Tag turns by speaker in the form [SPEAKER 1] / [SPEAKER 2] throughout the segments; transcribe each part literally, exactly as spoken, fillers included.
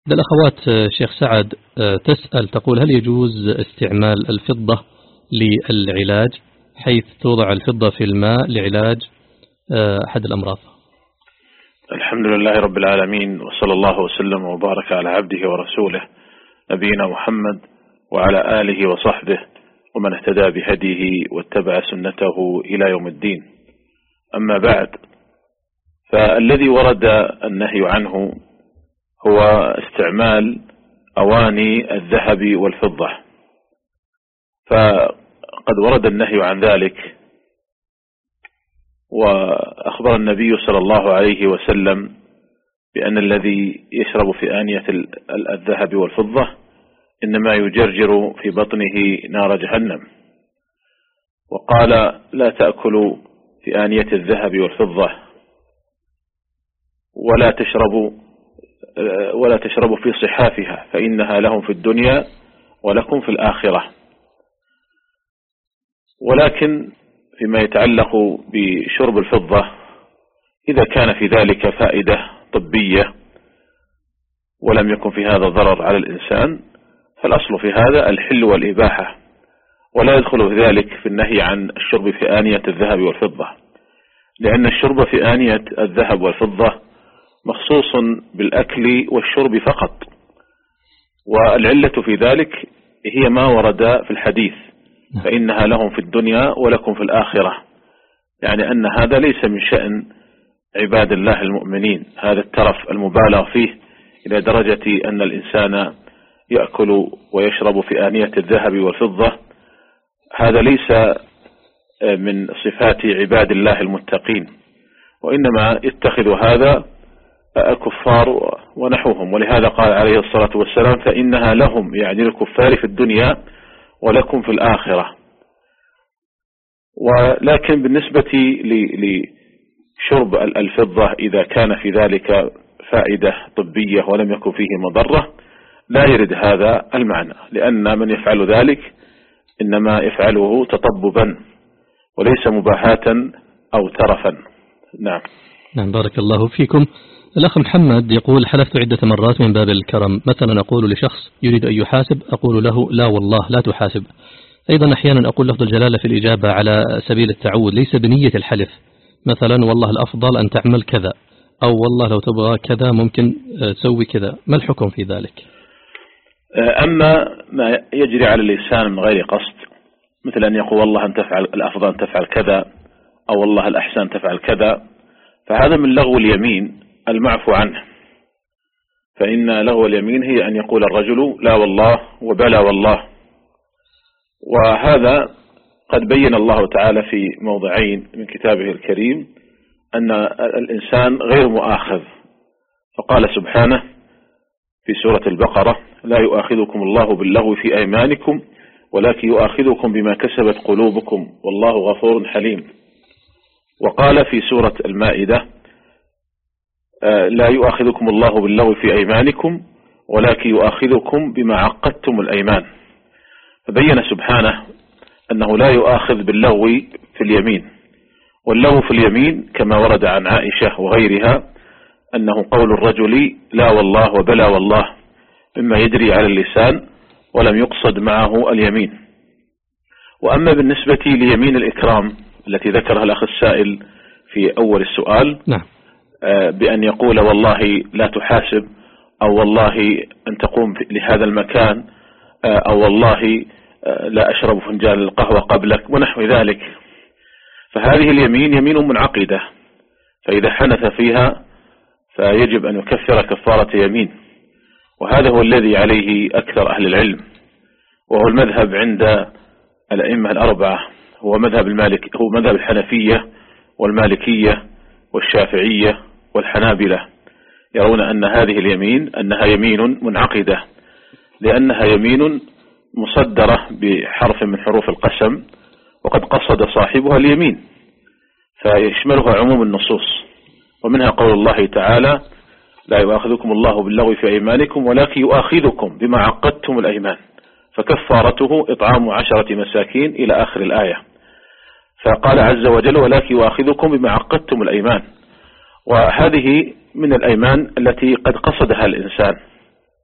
[SPEAKER 1] الأخوات شيخ سعد تسأل تقول: هل يجوز استعمال الفضة للعلاج، حيث توضع الفضة في الماء لعلاج أحد الأمراض؟
[SPEAKER 2] الحمد لله رب العالمين، وصلى الله وسلم وبارك على عبده ورسوله نبينا محمد وعلى آله وصحبه ومن اهتدى بهديه واتبع سنته إلى يوم الدين. أما بعد، فالذي ورد النهي عنه هو استعمال أواني الذهب والفضة، فقد ورد النهي عن ذلك، وأخبر النبي صلى الله عليه وسلم بأن الذي يشرب في آنية الذهب والفضة إنما يجرجر في بطنه نار جهنم، وقال: لا تأكلوا في آنية الذهب والفضة ولا تشربوا ولا تشربوا في صحافها فإنها لهم في الدنيا ولكم في الآخرة. ولكن فيما يتعلق بشرب الفضة، إذا كان في ذلك فائدة طبية ولم يكن في هذا ضرر على الإنسان، فالأصل في هذا الحل والإباحة، ولا يدخل في ذلك في النهي عن الشرب في آنية الذهب والفضة، لأن الشرب في آنية الذهب والفضة مخصوص بالأكل والشرب فقط، والعلة في ذلك هي ما ورد في الحديث: فإنها لهم في الدنيا ولكم في الآخرة، يعني أن هذا ليس من شأن عباد الله المؤمنين، هذا الترف المبالغ فيه إلى درجة أن الإنسان يأكل ويشرب في آنية الذهب والفضة، هذا ليس من صفات عباد الله المتقين، وإنما يتخذ هذا الكفار ونحوهم. ولهذا قال عليه الصلاة والسلام: فإنها لهم، يعني الكفار في الدنيا ولكم في الآخرة. ولكن بالنسبة لشرب الفضة، إذا كان في ذلك فائدة طبية ولم يكن فيه مضرة، لا يرد هذا المعنى، لأن من يفعل ذلك إنما يفعله تطببا وليس مباحاة أو ترفا. نعم.
[SPEAKER 1] نعم، بارك الله فيكم. الأخ محمد يقول: حلفت عدة مرات من باب الكرم، مثلا أقول لشخص يريد أن يحاسب أقول له: لا والله لا تحاسب. أيضا أحيانا أقول لفظ الجلالة في الإجابة على سبيل التعود ليس بنية الحلف، مثلا: والله الأفضل أن تعمل كذا، أو والله لو تبغى كذا ممكن تسوي كذا، ما الحكم في ذلك؟
[SPEAKER 2] أما ما يجري على اللسان من غير قصد، مثل أن يقول والله أن تفعل الأفضل أن تفعل كذا، أو والله الأحسن تفعل كذا، فهذا من لغو اليمين المعفو عنه. فإن لغو اليمين هي أن يقول الرجل لا والله وبلا والله، وهذا قد بين الله تعالى في موضعين من كتابه الكريم أن الإنسان غير مؤاخذ، فقال سبحانه في سورة البقرة: لا يؤاخذكم الله باللغو في أيمانكم ولكن يؤاخذكم بما كسبت قلوبكم والله غفور حليم. وقال في سورة المائدة: لا يؤاخذكم الله باللغو في أيمانكم ولكن يؤاخذكم بما عقدتم الأيمان. فبين سبحانه أنه لا يؤاخذ باللغو في اليمين، واللغو في اليمين كما ورد عن عائشة وغيرها أنه قول الرجل لا والله وبلا والله، مما يجري على اللسان ولم يقصد معه اليمين. وأما بالنسبة ليمين الإكرام التي ذكرها الأخ السائل في أول السؤال،
[SPEAKER 1] نعم،
[SPEAKER 2] بأن يقول والله لا تحاسب، أو والله أن تقوم لهذا المكان، أو والله لا أشرب فنجان القهوة قبلك ونحو ذلك، فهذه اليمين يمين منعقدة، فإذا حنث فيها فيجب أن يكفر كفارة يمين، وهذا هو الذي عليه أكثر أهل العلم، وهو المذهب عند الأئمة الأربعة، هو مذهب المالك هو مذهب الحنفية والمالكية والشافعية والحنابلة، يرون أن هذه اليمين أنها يمين منعقدة، لأنها يمين مصدرة بحرف من حروف القسم، وقد قصد صاحبها اليمين، فيشملها عموم النصوص، ومنها قول الله تعالى: لا يؤاخذكم الله باللغو في أيمانكم ولكن يؤاخذكم بما عقدتم الأيمان، فكفارته إطعام عشرة مساكين إلى آخر الآية. فقال عز وجل: ولكن يؤاخذكم بما عقدتم الأيمان، وهذه من الأيمان التي قد قصدها الإنسان،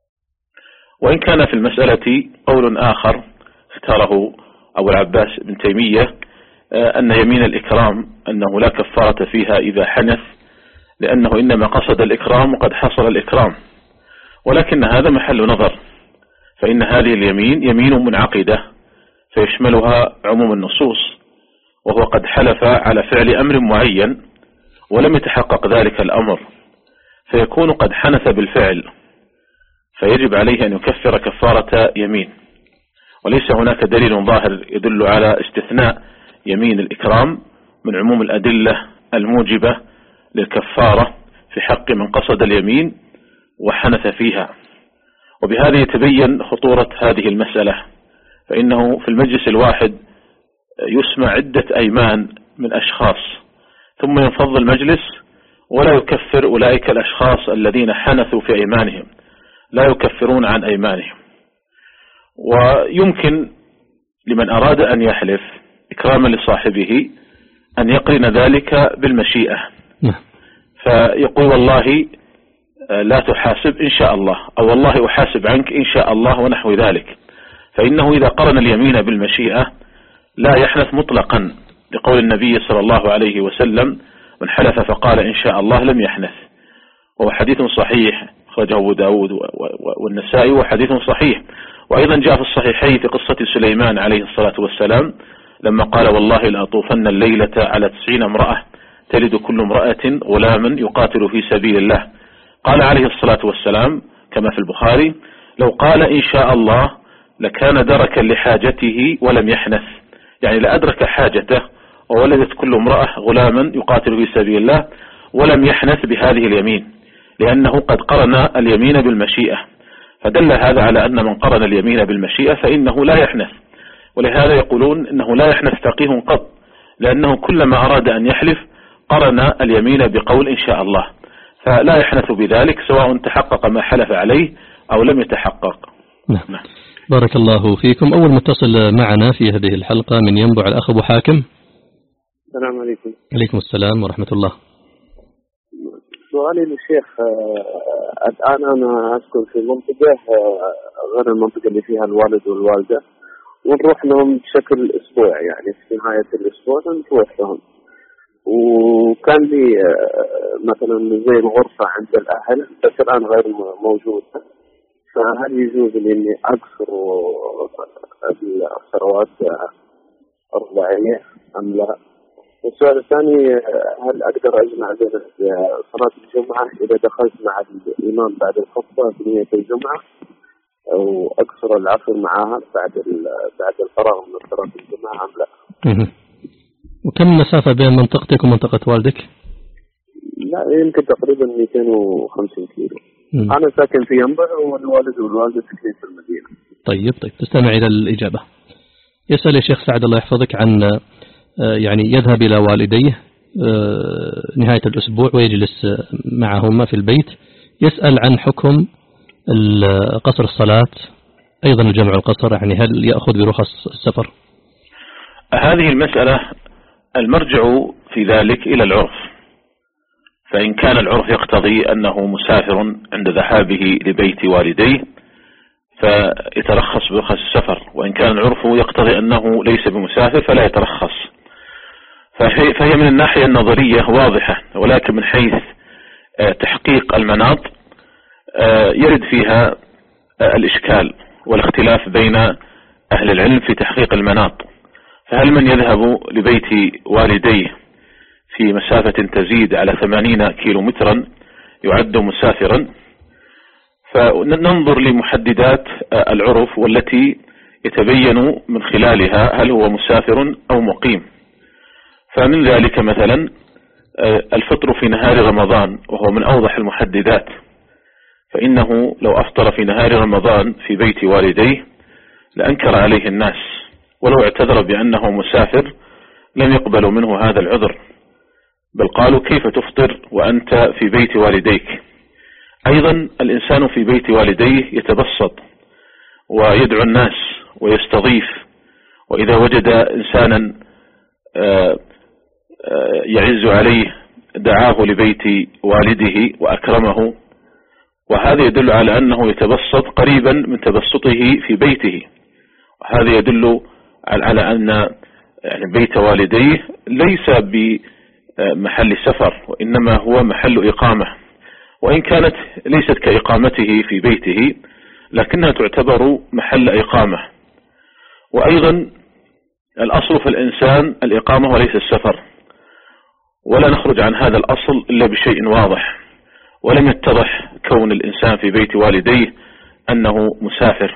[SPEAKER 2] وإن كان في المسألة قول آخر اختاره أبو العباس بن تيمية أن يمين الإكرام أنه لا كفارة فيها إذا حنث، لأنه إنما قصد الإكرام وقد حصل الإكرام، ولكن هذا محل نظر، فإن هذه اليمين يمين منعقدة فيشملها عموم النصوص، وهو قد حلف على فعل أمر معين ولم يتحقق ذلك الأمر، فيكون قد حنث بالفعل، فيجب عليه أن يكفر كفارة يمين. وليس هناك دليل ظاهر يدل على استثناء يمين الإكرام من عموم الأدلة الموجبة للكفارة في حق من قصد اليمين وحنث فيها. وبهذا يتبين خطورة هذه المسألة، فإنه في المجلس الواحد يسمع عدة أيمان من أشخاص، ثم ينفض المجلس ولا يكفر أولئك الأشخاص الذين حنثوا في أيمانهم، لا يكفرون عن أيمانهم. ويمكن لمن أراد أن يحلف إكراما لصاحبه أن يقرن ذلك بالمشيئة، فيقول والله لا تحاسب إن شاء الله، أو والله أحاسب عنك إن شاء الله ونحو ذلك، فإنه إذا قرن اليمين بالمشيئة لا يحنث مطلقا، لقول النبي صلى الله عليه وسلم: من حلف فقال إن شاء الله لم يحنث. وهو حديث صحيح أخرجه أبو داود والنسائي وحديث صحيح. وأيضا جاء في الصحيحين في قصة سليمان عليه الصلاة والسلام لما قال: والله لأطوفن الليلة على تسعين امرأة تلد كل امرأة غلاما يقاتل في سبيل الله. قال عليه الصلاة والسلام كما في البخاري: لو قال إن شاء الله لكان دركا لحاجته ولم يحنث، يعني لأدرك حاجته وولدت كل امرأة غلاما يقاتل في سبيل الله ولم يحنث بهذه اليمين، لأنه قد قرن اليمين بالمشيئة. فدل هذا على أن من قرن اليمين بالمشيئة فإنه لا يحنث. ولهذا يقولون إنه لا يحنث فقيه قط، لأنه كلما أراد أن يحلف قرن اليمين بقول إن شاء الله، فلا يحنث بذلك سواء تحقق ما حلف عليه أو لم يتحقق.
[SPEAKER 1] نعم. بارك الله فيكم. أول متصل معنا في هذه الحلقة من ينبع الأخ أبو حاكم.
[SPEAKER 3] السلام عليكم.
[SPEAKER 1] عليكم السلام ورحمة الله.
[SPEAKER 3] سؤالي للشيخ، الآن أنا أسكن في منطقة غير المنطقة اللي فيها الوالد والوالدة، ونروح لهم بشكل أسبوع، يعني في نهاية الأسبوع نروح لهم، وكان لي مثلا زي الغرفة عند الأهل بس الآن غير موجودة، فهل يجوز لي إني أقصر الثروات الرباعية أم لا؟ والسؤال الثاني، هل أقدر أجمع بين صلاة الجمعة إذا دخلت مع الإمام بعد الخطبة بنية الجمعة، أو أقصر العصر معها بعد بعد الفراغ من صلاة الجمعة أم لا؟
[SPEAKER 1] وكم المسافة بين منطقتك ومنطقة والدك؟
[SPEAKER 3] لا يمكن تقريبا مئتين وخمسين كيلو. مم. أنا ساكن في ينبع والوالد والوالدة ساكنين في المدينة.
[SPEAKER 1] طيب طيب تستمع إلى الإجابة. يسأل الشيخ سعد الله يحفظك عن يعني يذهب إلى والديه نهاية الأسبوع ويجلس معهما في البيت، يسأل عن حكم قصر الصلاة، أيضا الجمع القصر، يعني هل يأخذ برخص السفر؟
[SPEAKER 2] هذه المسألة المرجع في ذلك إلى العرف، فإن كان العرف يقتضي أنه مسافر عند ذهابه لبيت والديه فيترخص برخص السفر، وإن كان العرف يقتضي أنه ليس بمسافر فلا يترخص. فهي, فهي من الناحية النظرية واضحة، ولكن من حيث تحقيق المناط يرد فيها الإشكال والاختلاف بين أهل العلم في تحقيق المناط. فهل من يذهب لبيت والديه في مسافة تزيد على ثمانين كيلو مترا يعد مسافرا؟ فننظر لمحددات العرف والتي يتبين من خلالها هل هو مسافر أو مقيم. فمن ذلك مثلا الفطر في نهار رمضان، وهو من أوضح المحددات، فإنه لو أفطر في نهار رمضان في بيت والديه لأنكر عليه الناس، ولو اعتذر بأنه مسافر لم يقبلوا منه هذا العذر، بل قالوا كيف تفطر وأنت في بيت والديك؟ أيضا الإنسان في بيت والديه يتبسط ويدعو الناس ويستضيف، وإذا وجد إنسانا يعز عليه دعاه لبيت والده وأكرمه وهذا يدل على أنه يتبسط قريبا من تبسطه في بيته، وهذا يدل على أن يعني بيت والديه ليس بمحل سفر، وإنما هو محل إقامة، وإن كانت ليست كإقامته في بيته لكنها تعتبر محل إقامة. وأيضا الأصل في الإنسان الإقامة وليس السفر، ولا نخرج عن هذا الأصل إلا بشيء واضح، ولم يتضح كون الإنسان في بيت والديه أنه مسافر.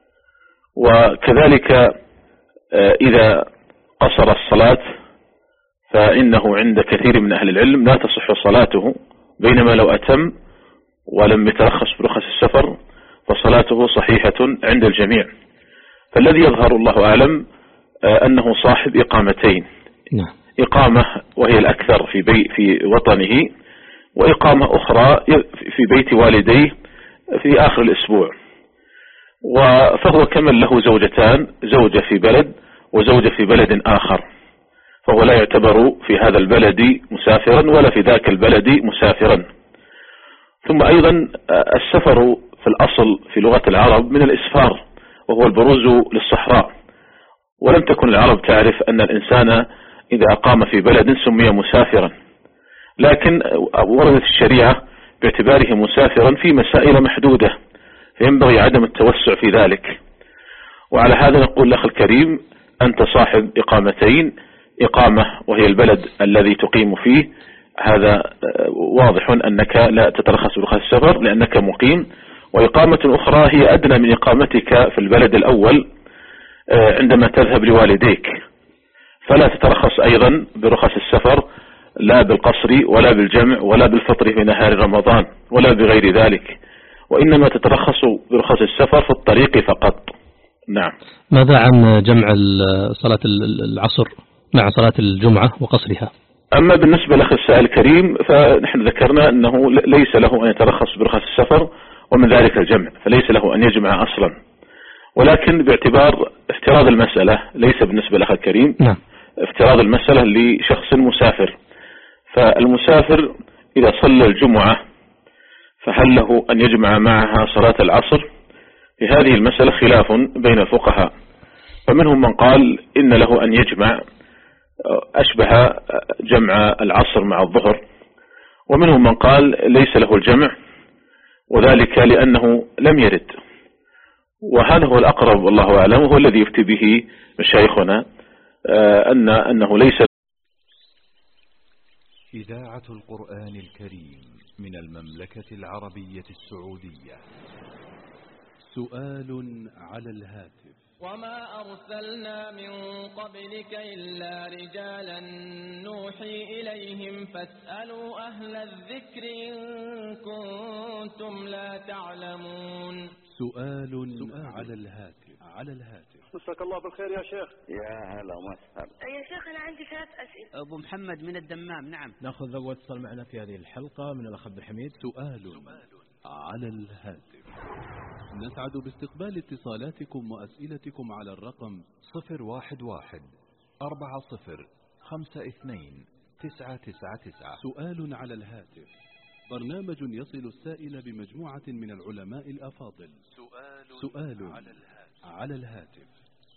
[SPEAKER 2] وكذلك إذا قصر الصلاة فإنه عند كثير من أهل العلم لا تصح صلاته، بينما لو أتم ولم يترخص برخص السفر فصلاته صحيحة عند الجميع. فالذي يظهر الله أعلم أنه صاحب إقامتين، إقامة وهي الأكثر في, بي في وطنه، وإقامة أخرى في بيت والديه في آخر الأسبوع. فهو كمن له زوجتان، زوجة في بلد وزوجة في بلد آخر، فهو لا يعتبر في هذا البلد مسافرا ولا في ذاك البلد مسافرا. ثم أيضا السفر في الأصل في لغة العرب من الإسفار، وهو البروز للصحراء، ولم تكن العرب تعرف أن الإنسان إذا أقام في بلد سمي مسافرا، لكن وردت الشريعة باعتباره مسافرا في مسائل محدودة، فينبغي عدم التوسع في ذلك. وعلى هذا نقول الأخ الكريم أنت صاحب إقامتين، إقامة وهي البلد الذي تقيم فيه، هذا واضح أنك لا تترخص برخص السفر لأنك مقيم، وإقامة أخرى هي أدنى من إقامتك في البلد الأول عندما تذهب لوالديك، فلا تترخص أيضا برخص السفر لا بالقصر ولا بالجمع ولا بالفطر في نهار رمضان ولا بغير ذلك، وإنما تترخص برخص السفر في الطريق فقط. نعم.
[SPEAKER 1] ماذا عن جمع صلاة العصر مع صلاة الجمعة وقصرها؟
[SPEAKER 2] أما بالنسبة لأخ السائل الكريم فنحن ذكرنا أنه ليس له أن يترخص برخص السفر ومن ذلك الجمع، فليس له أن يجمع أصلا، ولكن باعتبار افتراض المسألة ليس بالنسبة لأخ الكريم،
[SPEAKER 1] نعم.
[SPEAKER 2] افتراض المسألة لشخص مسافر، فالمسافر إذا صلى الجمعة فهل له أن يجمع معها صلاة العصر؟ في هذه المسألة خلاف بين الفقهاء، فمنهم من قال إن له أن يجمع أشبه جمع العصر مع الظهر، ومنهم من قال ليس له الجمع، وذلك لأنه لم يرد، وهذا هو الأقرب والله أعلم، وهو الذي يفتي به مشايخنا أن أنه ليس.
[SPEAKER 4] إذاعة القرآن الكريم من المملكة العربية السعودية. سؤال على الهاتف.
[SPEAKER 5] وما أرسلنا من قبلك إلا رجالا نوحي إليهم فاسألوا أهل الذكر إن كنتم لا تعلمون.
[SPEAKER 4] سؤال, سؤال على الهاتف. على الهاتف.
[SPEAKER 6] مساك الله بالخير يا شيخ.
[SPEAKER 7] يا هلا ومسهلا.
[SPEAKER 8] يا شيخ أنا عندي ثلاث أسئلة.
[SPEAKER 9] أبو محمد من الدمام. نعم.
[SPEAKER 1] نأخذ أول اتصال معنا في هذه الحلقة من الأخ عبد الحميد.
[SPEAKER 4] سؤال, سؤال على الهاتف. نسعد باستقبال اتصالاتكم وأسئلتكم على الرقم صفر واحد واحد أربعة صفر خمسة اثنين تسعة تسعة تسعة. سؤال على الهاتف، برنامج يصل السائل بمجموعة من العلماء الأفاضل. سؤال, سؤال على الهاتف. على الهاتف.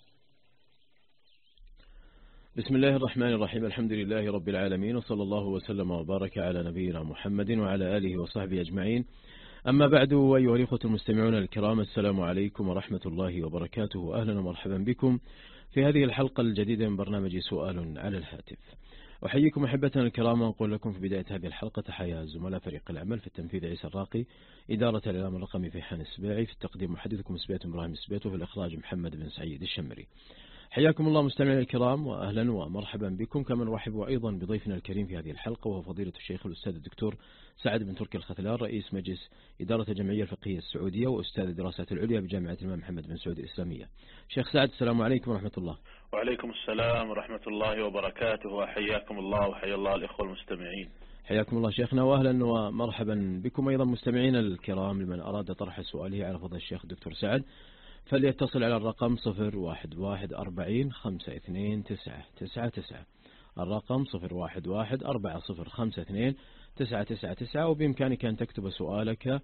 [SPEAKER 10] بسم الله الرحمن الرحيم، الحمد لله رب العالمين، وصلى الله وسلم وبارك على نبينا محمد وعلى آله وصحبه أجمعين. أما بعد، أيها الإخوة المستمعون الكرام، السلام عليكم ورحمة الله وبركاته. أهلا ومرحبا بكم في هذه الحلقة الجديدة من برنامج سؤال على الهاتف. أحييكم أحبتنا الكرام، وأقول لكم في بداية هذه الحلقة تحيا زملاء فريق العمل في التنفيذ عيسى الراقي، إدارة الإعلام الرقمي في حان السباعي، في التقديم محدثكم سبيت إبراهيم سبيت، وفي الإخراج محمد بن سعيد الشمري. حياكم الله مستمعينا الكرام، وأهلا ومرحبا بكم. كما نرحب أيضا بضيفنا الكريم في هذه الحلقة، وهو فضيلة الشيخ الأستاذ الدكتور سعد بن تركي الختلان، رئيس مجلس إدارة الجمعية الفقهية السعودية وأستاذ الدراسات العليا بجامعة الإمام محمد بن سعود الإسلامية. شيخ سعد، السلام عليكم ورحمة الله.
[SPEAKER 2] وعليكم السلام ورحمة الله وبركاته، وحياكم الله وحيا الله الإخوة المستمعين.
[SPEAKER 10] حياكم الله شيخنا، وأهلا ومرحبا بكم أيضا مستمعينا الكرام. لمن أراد طرح سؤاله على فضل الشيخ الدكتور سعد فليتصل على الرقم صفر واحد واحد أربعين خمسة اثنين تسعة تسعة تسعة، الرقم صفر واحد واحد أربعة صفر خمسة اثنين تسعة تسعة تسعة، وبإمكانك أن تكتب سؤالك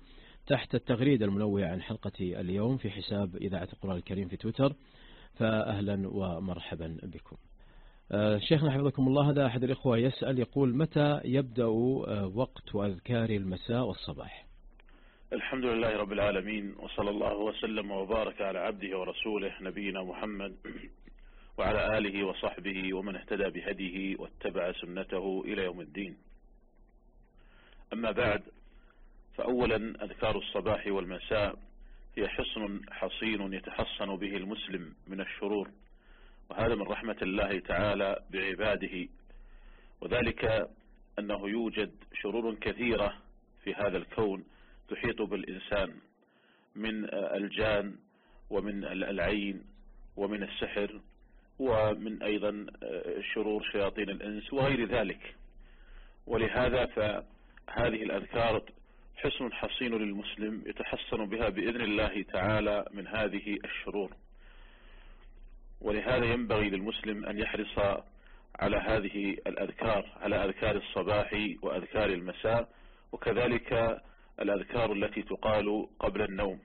[SPEAKER 10] تحت التغريدة المنوهة عن حلقة اليوم في حساب إذاعة القرآن الكريم في تويتر، فأهلا ومرحبا بكم. شيخنا حفظكم الله، هذا أحد الإخوة يسأل يقول: متى يبدأ وقت أذكار المساء والصباح؟
[SPEAKER 2] الحمد لله رب العالمين، وصلى الله وسلم وبارك على عبده ورسوله نبينا محمد وعلى آله وصحبه ومن اهتدى بهديه واتبع سنته إلى يوم الدين. أما بعد، فأولا أذكار الصباح والمساء هي حصن حصين يتحصن به المسلم من الشرور، وهذا من رحمة الله تعالى بعباده، وذلك أنه يوجد شرور كثيرة في هذا الكون تحيط بالإنسان، من الجان ومن العين ومن السحر ومن أيضا شرور شياطين الإنس وغير ذلك. ولهذا فهذه الأذكار حصن حصين للمسلم يتحصن بها بإذن الله تعالى من هذه الشرور. ولهذا ينبغي للمسلم أن يحرص على هذه الأذكار، على أذكار الصباح وأذكار المساء، وكذلك الأذكار التي تقال قبل النوم.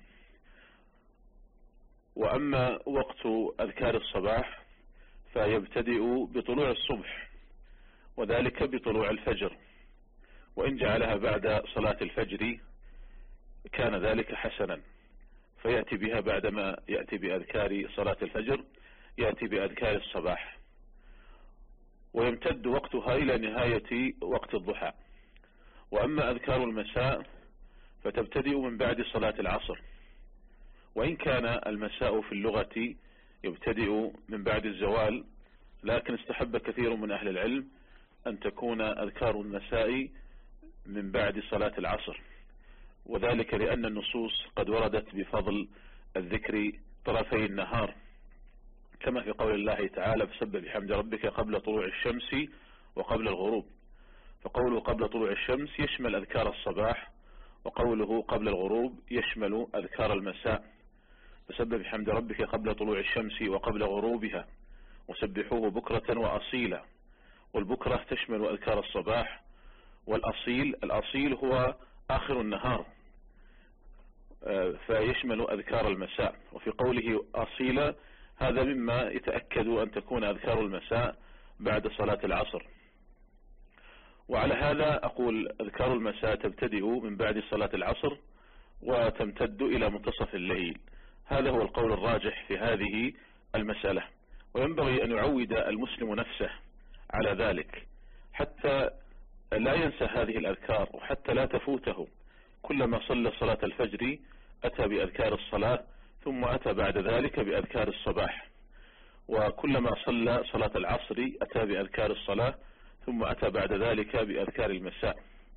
[SPEAKER 2] وأما وقت أذكار الصباح فيبتدئ بطلوع الصبح، وذلك بطلوع الفجر، وإن جعلها بعد صلاة الفجر كان ذلك حسنا، فيأتي بها بعدما يأتي بأذكار صلاة الفجر يأتي بأذكار الصباح، ويمتد وقتها إلى نهاية وقت الضحى. وأما أذكار المساء فتبتدئ من بعد صلاة العصر، وإن كان المساء في اللغة يبتدئ من بعد الزوال، لكن استحب كثير من أهل العلم أن تكون أذكار المساء من بعد صلاة العصر، وذلك لأن النصوص قد وردت بفضل الذكر طرفي النهار، كما في قول الله تعالى: فسبح بحمد ربك قبل طلوع الشمس وقبل الغروب. فقوله قبل طلوع الشمس يشمل أذكار الصباح، وقوله قبل الغروب يشمل أذكار المساء. فسبح بحمد ربك قبل طلوع الشمس وقبل غروبها، وسبحوه بكرة وأصيلا. والبكرة تشمل أذكار الصباح، والأصيل الأصيل هو آخر النهار فيشمل أذكار المساء. وفي قوله أصيلا هذا مما يتأكد أن تكون أذكار المساء بعد صلاة العصر. وعلى هذا أقول أذكار المساء تبتدئ من بعد صلاة العصر وتمتد إلى منتصف الليل. هذا هو القول الراجح في هذه المسألة، وينبغي أن يعود المسلم نفسه على ذلك حتى لا ينسى هذه الأذكار، وحتى لا تفوته. كلما صلى صلاة الفجر أتى بأذكار الصلاة، ثم أتى بعد ذلك بأذكار الصباح، وكلما صلى صلاة العصر أتى بأذكار الصلاة، ثم أتى بعد ذلك بأذكار المساء.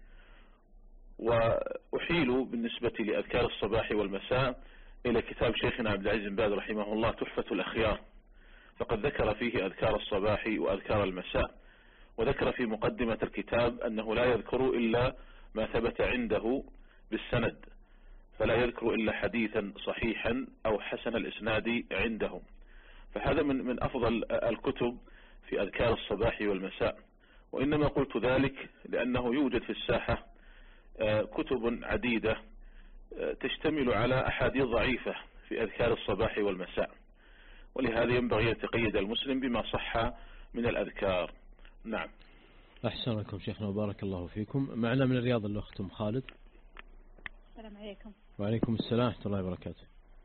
[SPEAKER 2] وأحيل بالنسبة لأذكار الصباح والمساء إلى كتاب شيخنا عبد العزيز بن باز رحمه الله تحفة الأخيار، فقد ذكر فيه أذكار الصباح وأذكار المساء، وذكر في مقدمة الكتاب أنه لا يذكر إلا ما ثبت عنده بالسند، فلا يذكر إلا حديثا صحيحا أو حسن الإسناد عنده. فهذا من من أفضل الكتب في أذكار الصباح والمساء. وإنما قلت ذلك لأنه يوجد في الساحة كتب عديدة تشتمل على أحاديث ضعيفة في أذكار الصباح والمساء، ولهذا ينبغي أن يتقيد المسلم بما صح من الأذكار. نعم.
[SPEAKER 10] أحسن لكم شيخنا وبارك الله فيكم. معنا من الرياض الأخت أم خالد.
[SPEAKER 6] السلام عليكم.
[SPEAKER 10] وعليكم السلام ورحمة الله وبركاته.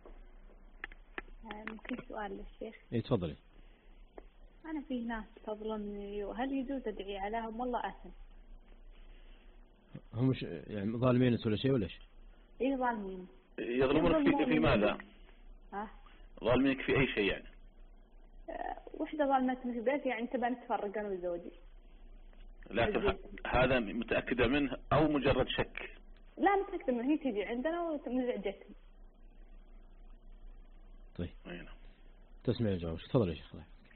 [SPEAKER 6] ممكن سؤال للشيخ؟
[SPEAKER 10] اي تفضلي.
[SPEAKER 6] أنا فيه ناس تظلمني، وهل يجوز أدعي عليهم والله أثم؟
[SPEAKER 10] هم مش يعني ظالمين ولا شيء ولا ايش؟
[SPEAKER 6] ايه ظالمين.
[SPEAKER 2] يظلمونك في, في ماذا؟
[SPEAKER 6] ها؟
[SPEAKER 2] ظالمينك في أي شيء يعني؟
[SPEAKER 6] أه وحدة ظلمتني في بيتي، يعني تبى نتفرق أنا وزوجي.
[SPEAKER 2] لكن هذا متأكدة منه أو مجرد شك؟
[SPEAKER 6] لا متأكدة منه، هي تيجي عندنا ومزعجتني.
[SPEAKER 10] طيب. أينا. تسمع الجواب. تفضل يا شيخ.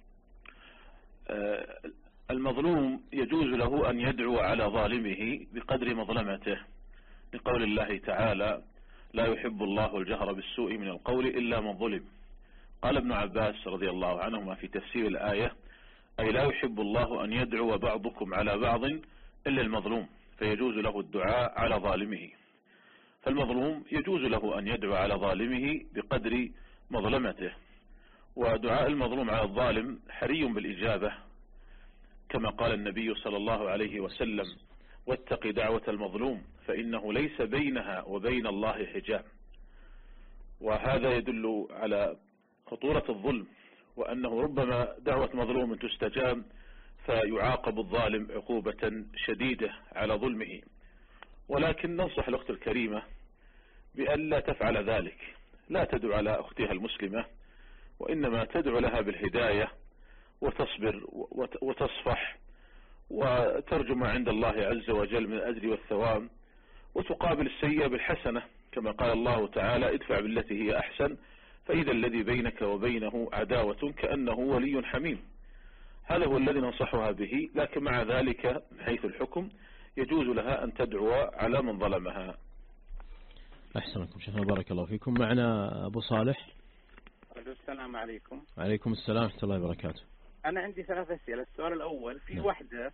[SPEAKER 2] أه المظلوم يجوز له أن يدعو على ظالمه بقدر مظلمته، لقول الله تعالى: لا يحب الله الجهر بالسوء من القول إلا من ظلم. قال ابن عباس رضي الله عنهما في تفسير الآية: أي لا يحب الله أن يدعو بعضكم على بعض إلا المظلوم، فيجوز له الدعاء على ظالمه. فالمظلوم يجوز له أن يدعو على ظالمه بقدر مظلمته، ودعاء المظلوم على الظالم حري بالإجابة، كما قال النبي صلى الله عليه وسلم: واتق دعوة المظلوم فإنه ليس بينها وبين الله حجاب. وهذا يدل على خطورة الظلم، وأنه ربما دعوة مظلوم تستجاب فيعاقب الظالم عقوبة شديدة على ظلمه. ولكن ننصح الأخت الكريمة بأن لا تفعل ذلك، لا تدعو على أختها المسلمة، وإنما تدعو لها بالهداية وتصبر وتصفح وترجو ما عند الله عز وجل من الأجر والثواب، وتقابل السيئة بالحسنة، كما قال الله تعالى: ادفع بالتي هي أحسن فإذا الذي بينك وبينه عداوة كأنه ولي حميم. هذا هو الذي ننصحها به، لكن مع ذلك من حيث الحكم يجوز لها أن تدعو على من ظلمها.
[SPEAKER 10] أحسنكم شيخنا، بارك الله فيكم. معنا أبو صالح.
[SPEAKER 7] السلام عليكم.
[SPEAKER 10] وعليكم السلام ورحمة الله وبركاته.
[SPEAKER 7] أنا عندي ثلاث أسئلة. السؤال الأول: في نعم. واحدة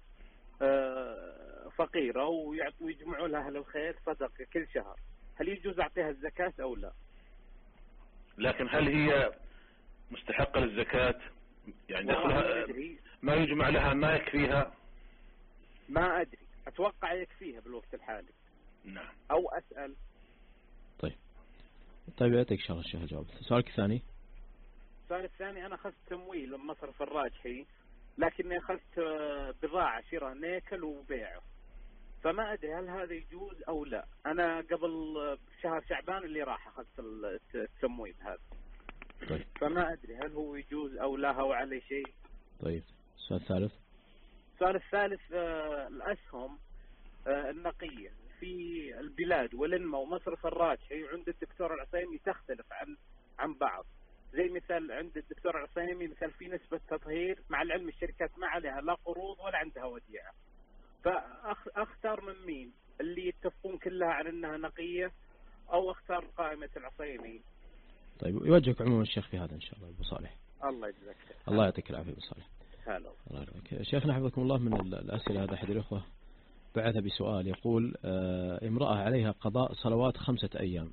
[SPEAKER 7] فقيرة ويجمعوا لها أهل الخير صدقة كل شهر، هل يجوز أعطيها الزكاة أو لا؟
[SPEAKER 2] لكن هل هي مستحقة للزكاة؟ يعني دخلها ما يجمع لها ما يكفيها؟
[SPEAKER 7] ما أدري، أتوقع يكفيها بالوقت الحالي.
[SPEAKER 2] نعم.
[SPEAKER 7] أو أسأل.
[SPEAKER 10] طيب طيب يعطيك شرف الشيخ الجواب. السؤال الثاني.
[SPEAKER 7] السؤال الثاني: أنا أخذت تمويل من مصرف الراجحي، لكني أخذت بضاعة شراء نيكل وبيعه، فما أدري هل هذا يجوز أو لا. أنا قبل شهر شعبان اللي راح أخذت التمويل هذا.
[SPEAKER 10] طيب.
[SPEAKER 7] فما أدري هل هو يجوز أو لا أو عليه شيء.
[SPEAKER 10] طيب السؤال الثالث.
[SPEAKER 7] السؤال الثالث: آه الأسهم آه النقية في البلاد والنمو ومصرف الراجحي عند الدكتور العصيمي تختلف عن عن بعض. زي مثال عند الدكتور العصيمي مثال في نسبة تطهير، مع العلم الشركات ما عليها لا قروض ولا عندها وديعة، فأختار من مين؟ اللي يتفقون كلها عن أنها نقية، أو أختار قائمة العصيمي؟
[SPEAKER 10] طيب يوجهك عموما الشيخ في هذا إن شاء الله أبو صالح.
[SPEAKER 7] الله يجزاك خير.
[SPEAKER 10] الله يعطيك العافية أبو صالح.
[SPEAKER 7] هلا.
[SPEAKER 10] الله يعافيك. شيخنا حفظكم الله، من الأسئلة هذا أحد الأخوة بعث بسؤال يقول: امرأة عليها قضاء صلوات خمسة أيام،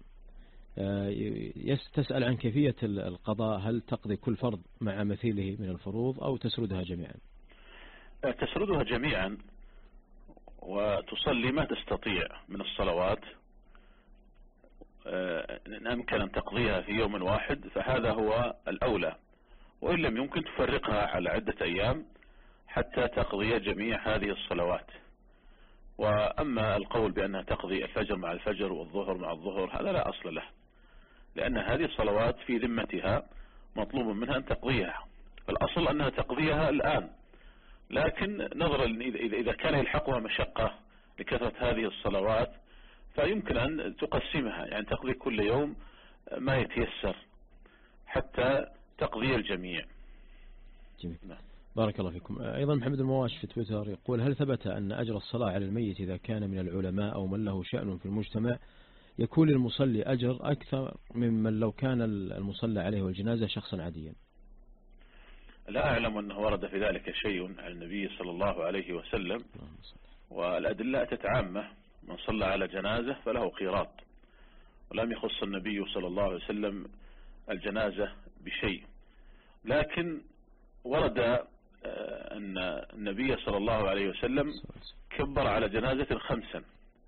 [SPEAKER 10] تسأل عن كيفية القضاء، هل تقضي كل فرض مع مثيله من الفروض أو تسردها جميعا؟
[SPEAKER 2] تسردها جميعا وتصلي ما تستطيع من الصلوات، إن أمكن أن تقضيها في يوم واحد فهذا هو الأولى، وإن لم يمكن تفرقها على عدة أيام حتى تقضي جميع هذه الصلوات. وأما القول بأنها تقضي الفجر مع الفجر والظهر مع الظهر هذا لا أصل له، لأن هذه الصلوات في ذمتها مطلوب منها أن تقضيها، الأصل أنها تقضيها الآن، لكن نظرا إذا كان يلحقها مشقة لكثرة هذه الصلوات فيمكن أن تقسمها، يعني تقضي كل يوم ما يتيسر حتى تقضي الجميع.
[SPEAKER 10] جميل. بارك الله فيكم. أيضا محمد المواش في تويتر يقول: هل ثبت أن أجر الصلاة على الميت إذا كان من العلماء أو من له شأن في المجتمع يكون للمصلي أجر أكثر ممن لو كان المصلى عليه والجنازة شخصا عاديا؟
[SPEAKER 2] لا أعلم أنه ورد في ذلك شيء عن النبي صلى الله عليه وسلم، والأدلة تتعامة، من صلى على جنازة فله قيراط، ولم يخص النبي صلى الله عليه وسلم الجنازة بشيء. لكن ورد أن النبي صلى الله عليه وسلم كبر على جنازة خمسا،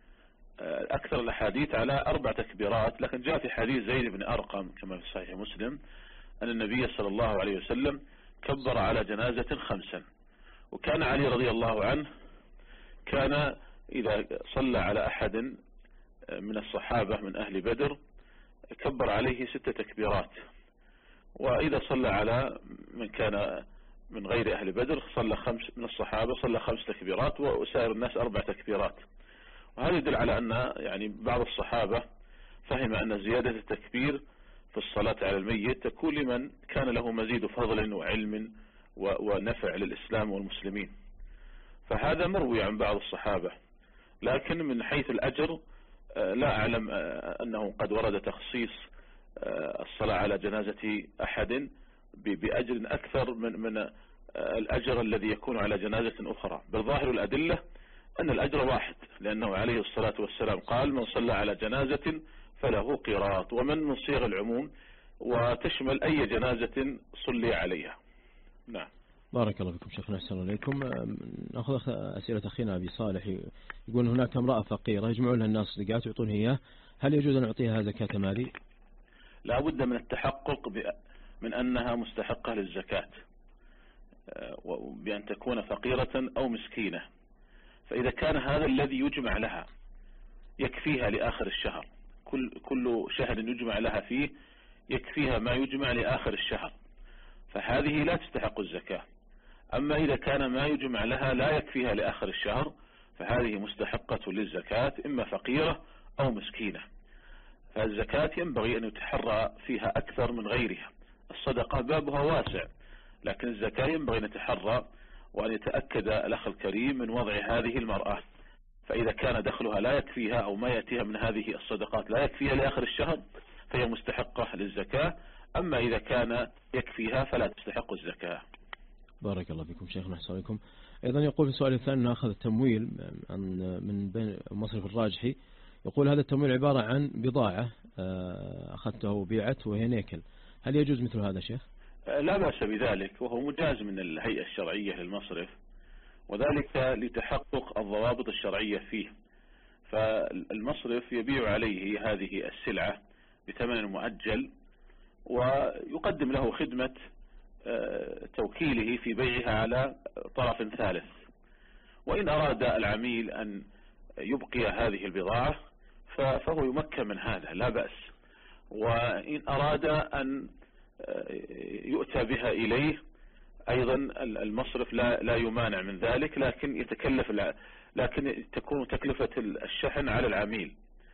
[SPEAKER 2] أكثر الأحاديث على أربع تكبيرات، لكن جاء في حديث زيد بن أرقم كما في صحيح مسلم أن النبي صلى الله عليه وسلم كبر على جنازة خمسا. وكان علي رضي الله عنه كان إذا صلى على أحد من الصحابة من أهل بدر كبر عليه ست تكبيرات، وإذا صلى على من كان من غير أهل بدر صلى خمس من الصحابة صلى خمس تكبيرات، وسائر الناس أربع تكبيرات. وهذا يدل على أن يعني بعض الصحابة فهم أن زيادة التكبير في الصلاة على الميت تكون لمن كان له مزيد فضل وعلم ونفع للإسلام والمسلمين، فهذا مروي عن بعض الصحابة. لكن من حيث الأجر لا أعلم أنه قد ورد تخصيص الصلاة على جنازة أحد بأجر أكثر من من الأجر الذي يكون على جنازة أخرى. بالظاهر الأدلة أن الأجر واحد، لأنه عليه الصلاة والسلام قال من صلى على جنازة فله قيراط، ومن من صيغ العموم وتشمل أي جنازة صلي عليها. نعم.
[SPEAKER 10] بارك الله فيكم شيخنا، أحسن إليكم. نأخذ أسئلة أخينا أبي صالح، يقول هناك امرأة فقيرة يجمعون لها الناس صدقات ويعطون إياه، هل يجوز أن أعطيها زكاة مالي؟
[SPEAKER 2] لا بد من التحقق من أنها مستحقة للزكاة، بأن تكون فقيرة أو مسكينة. فإذا كان هذا الذي يجمع لها يكفيها لآخر الشهر، كل كل شهر يجمع لها فيه يكفيها ما يجمع لآخر الشهر، فهذه لا تستحق الزكاة. أما إذا كان ما يجمع لها لا يكفيها لآخر الشهر فهذه مستحقة للزكاة، إما فقيرة أو مسكينة. فالزكاة ينبغي أن يتحرى فيها أكثر من غيرها. الصدقة بابها واسع، لكن الزكاة ينبغي أن يتحرى وأن يتأكد الأخ الكريم من وضع هذه المرأة. فإذا كان دخلها لا يكفيها أو ما يأتيها من هذه الصدقات لا يكفيها لآخر الشهر فهي مستحقة للزكاة، أما إذا كان يكفيها فلا تستحق الزكاة.
[SPEAKER 10] بارك الله فيكم شيخنا، أحسن إليكم. أيضا يقول في السؤال الثاني أنه أخذ التمويل من بين مصرف الراجحي، يقول هذا التمويل عبارة عن بضاعة أخذته وبيعت وهي نيكل، هل يجوز مثل هذا شيخ؟
[SPEAKER 2] لا بأس بذلك، وهو مجاز من الهيئة الشرعية للمصرف، وذلك لتحقق الضوابط الشرعية فيه. فالمصرف يبيع عليه هذه السلعة بثمن مؤجل، ويقدم له خدمة توكيله في بيعها على طرف ثالث. وإن أراد العميل أن يبقي هذه البضاعة فهو يمكن من هذا، لا بأس. وإن أراد أن يؤتى بها إليه أيضا المصرف لا لا يمانع من ذلك، لكن يتكلف لكن تكون تكلفة الشحن على العميل.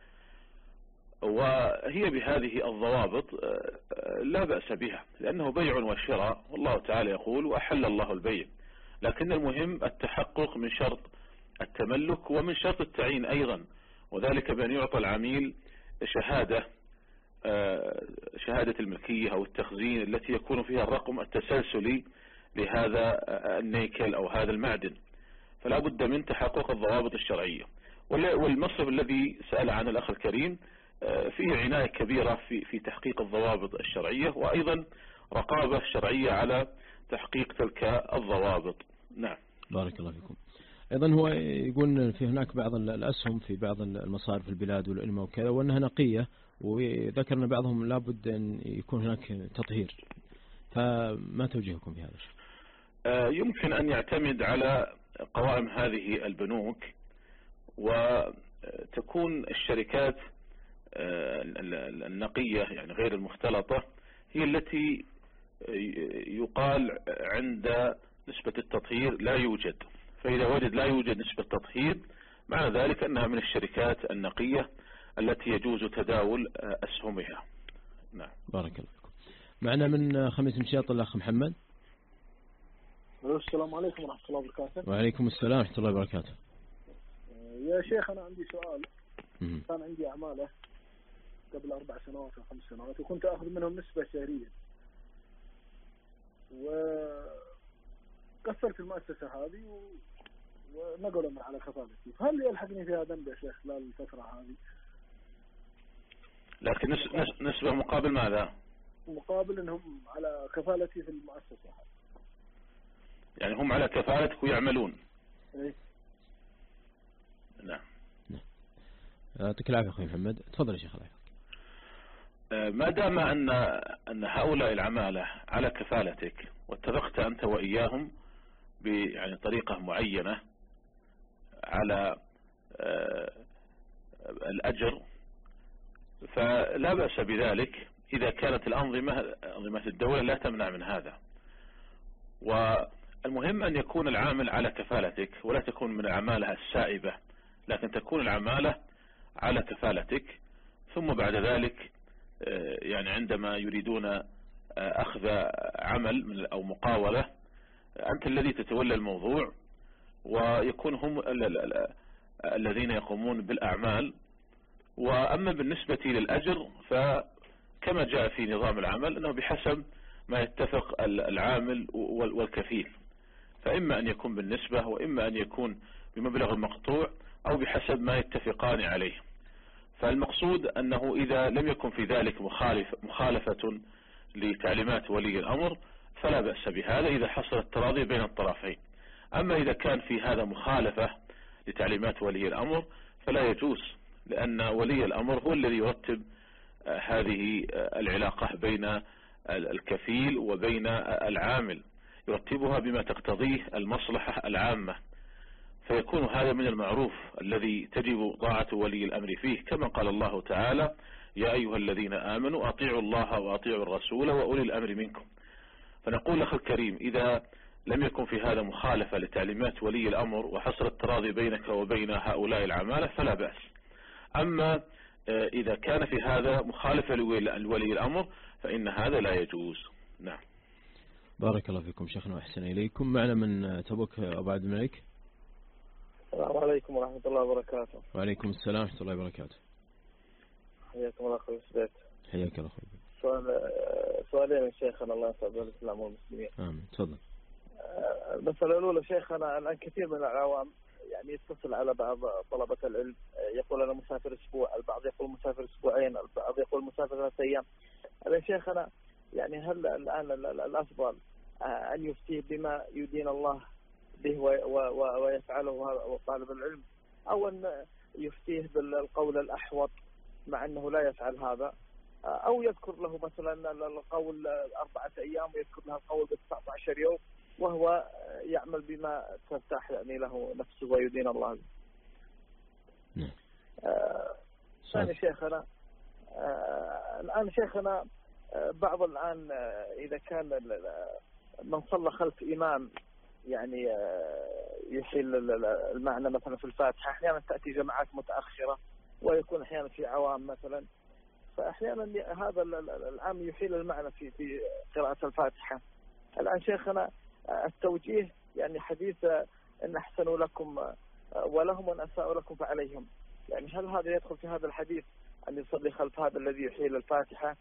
[SPEAKER 2] وهي بهذه الضوابط لا بأس بها، لأنه بيع وشراء، والله تعالى يقول وأحل الله البيع. لكن المهم التحقق من شرط التملك ومن شرط التعيين أيضا، وذلك بأن يعطى العميل شهادة شهادة الملكية أو التخزين التي يكون فيها الرقم التسلسلي لهذا النيكل أو هذا المعدن. فلا بد من تحقق الضوابط الشرعية. والمصرف الذي سأل عن الأخ الكريم فيه عناية كبيرة في في تحقيق الضوابط الشرعية، وأيضا رقابة شرعية على تحقيق تلك الضوابط. نعم.
[SPEAKER 10] بارك الله فيكم. أيضا هو يقول في هناك بعض الأسهم في بعض المصارف في البلاد والإلمة وكذا وأنها نقية، وذكرنا بعضهم لابد أن يكون هناك تطهير، فما توجيهكم في هذا الشيء؟
[SPEAKER 2] يمكن أن يعتمد على قوائم هذه البنوك، وتكون الشركات النقية يعني غير المختلطة هي التي يقال عند نسبة التطهير لا يوجد. فإذا وجد لا يوجد نسبة تطهير معنى ذلك أنها من الشركات النقية التي يجوز تداول أسهمها. نعم.
[SPEAKER 10] بارك الله فيكم. معنا من خميس مشياط الأخ محمد.
[SPEAKER 11] السلام عليكم ورحمة الله وبركاته.
[SPEAKER 10] وعليكم السلام ورحمة الله وبركاته.
[SPEAKER 11] يا شيخ أنا عندي سؤال.
[SPEAKER 10] مم.
[SPEAKER 11] كان عندي أعمالة قبل أربع سنوات أو خمس سنوات، وكنت أخذ منهم نسبة شهرية، وقفلت المؤسسة هذه ونقلوا من على كفالتي، فهل يلحقني فيها ذنب يا شيخ خلال الفترة هذه؟
[SPEAKER 2] لكن نسبة مقابل ماذا؟
[SPEAKER 11] مقابل أنهم على كفالتي في المؤسسة هذه.
[SPEAKER 2] يعني هم على كفالتك ويعملون؟
[SPEAKER 11] ايه.
[SPEAKER 2] نعم.
[SPEAKER 10] يعطيك العافية أخوي محمد، تفضل يا شيخ. الله
[SPEAKER 2] ما دام أن أن هؤلاء العمالة على كفالتك واتفقت أنت وإياهم يعني طريقة معينة على الأجر فلا بأس بذلك، إذا كانت الأنظمة أنظمة الدولة لا تمنع من هذا. والمهم أن يكون العامل على كفالتك ولا تكون من العمالة السائبة، لكن تكون العمالة على كفالتك. ثم بعد ذلك يعني عندما يريدون أخذ عمل أو مقاولة أنت الذي تتولى الموضوع، ويكون هم الذين يقومون بالأعمال. وأما بالنسبة للأجر فكما جاء في نظام العمل أنه بحسب ما يتفق العامل والكفيل، فإما أن يكون بالنسبة وإما أن يكون بمبلغ مقطوع أو بحسب ما يتفقان عليه. فالمقصود أنه إذا لم يكن في ذلك مخالف مخالفة لتعليمات ولي الأمر فلا بأس بهذا إذا حصل التراضي بين الطرفين. أما إذا كان في هذا مخالفة لتعليمات ولي الأمر فلا يجوز، لأن ولي الأمر هو الذي يرتب هذه العلاقة بين الكفيل وبين العامل، يرتبها بما تقتضيه المصلحة العامة، فيكون هذا من المعروف الذي تجب طاعة ولي الأمر فيه، كما قال الله تعالى: يا أيها الذين آمنوا أطيعوا الله وأطيعوا الرسول وأولي الأمر منكم. فنقول أخي الكريم إذا لم يكن في هذا مخالفة لتعليمات ولي الأمر وحصل التراضي بينك وبين هؤلاء العمالة فلا بأس. أما إذا كان في هذا مخالفة لولي الأمر فإن هذا لا يجوز. نعم.
[SPEAKER 10] بارك الله فيكم شيخنا وأحسن إليكم. معنا من تبوك أبو عبد الملك.
[SPEAKER 12] السلام عليكم ورحمة الله وبركاته.
[SPEAKER 10] وعليكم السلام ورحمة الله وبركاته.
[SPEAKER 12] حياكم الله أخوي سبيت.
[SPEAKER 10] حياك الله أخوي.
[SPEAKER 12] سؤال سؤالين من شيخنا الله يسعد الإسلام والمسلمين.
[SPEAKER 10] آمين. تفضل.
[SPEAKER 12] المسألة الأولى شيخنا، الآن كثير من العوام يعني يتصل على بعض طلبة العلم يقول أنا مسافر أسبوع، البعض يقول مسافر أسبوعين، البعض يقول مسافر ثلاث أيام. هذا شيخنا يعني هل الآن الأفضل أن يفتيه بما يدين الله به ويفعله طالب العلم، أو أن يفتيه بالقول الأحوط مع أنه لا يفعل هذا، أو يذكر له مثلا القول أربعة أيام ويذكر له القول بتسعة عشر يوم وهو يعمل بما ترتاح يعني له نفسه ويدين الله.
[SPEAKER 10] نعم.
[SPEAKER 12] ثاني آه شيخنا آه الآن شيخنا آه بعض الآن آه إذا كان من صلى خلف إمام يعني آه يحيل المعنى مثلا في الفاتحة، أحيانا تأتي جماعات متأخرة ويكون أحيانا في عوام مثلا، فأحيانا هذا العام يحيل المعنى في في قراءة الفاتحة. الآن شيخنا التوجيه يعني حديث إن أحسنوا لكم ولهم وإن أساءوا لكم فعليهم، يعني هل هذا يدخل في هذا الحديث أن يصلي خلف هذا الذي يحيل الفاتحة،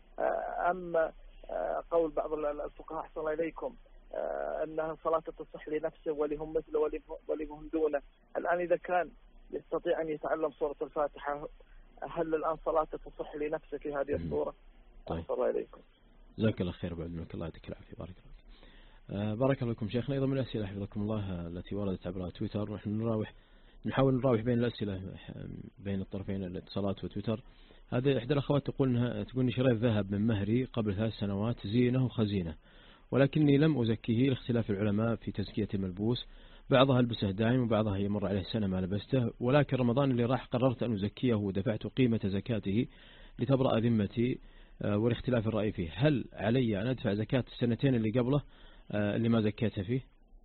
[SPEAKER 12] أم قول بعض الفقهاء أحسن الله إليكم أنها صلاة تصح لنفسه ولهم مثله ولهم دونه؟ الآن إذا كان يستطيع أن يتعلم سورة الفاتحة هل الآن صلاة تصح لنفسه في هذه الصورة؟
[SPEAKER 10] طيب.
[SPEAKER 12] أحسن الله إليكم.
[SPEAKER 10] جزاك الله خير بعد منك، الله يعطيك العافية. بارك الله فيك. آه بارك الله فيكم شيخنا. أيضا من الأسئلة حفظكم الله التي وردت عبر تويتر، نحن نراوح نحاول نراوح بين الأسئلة بين الطرفين الاتصالات وتويتر. هذا إحدى الأخوات تقول إنها تقول شريت ذهب من مهري قبل ثلاث سنوات زينه وخزينه، ولكني لم أزكيه لاختلاف العلماء في تزكية الملبوس، بعضها ألبسه دائم وبعضها يمر عليه سنة ما لبسته، ولكن رمضان اللي راح قررت أن أزكيه ودفعت قيمة زكاته لتبرأ ذمتي والاختلاف الرأي فيه. هل علي أن أدفع زكاة السنتين اللي قبله اللي ما زكيته فيه؟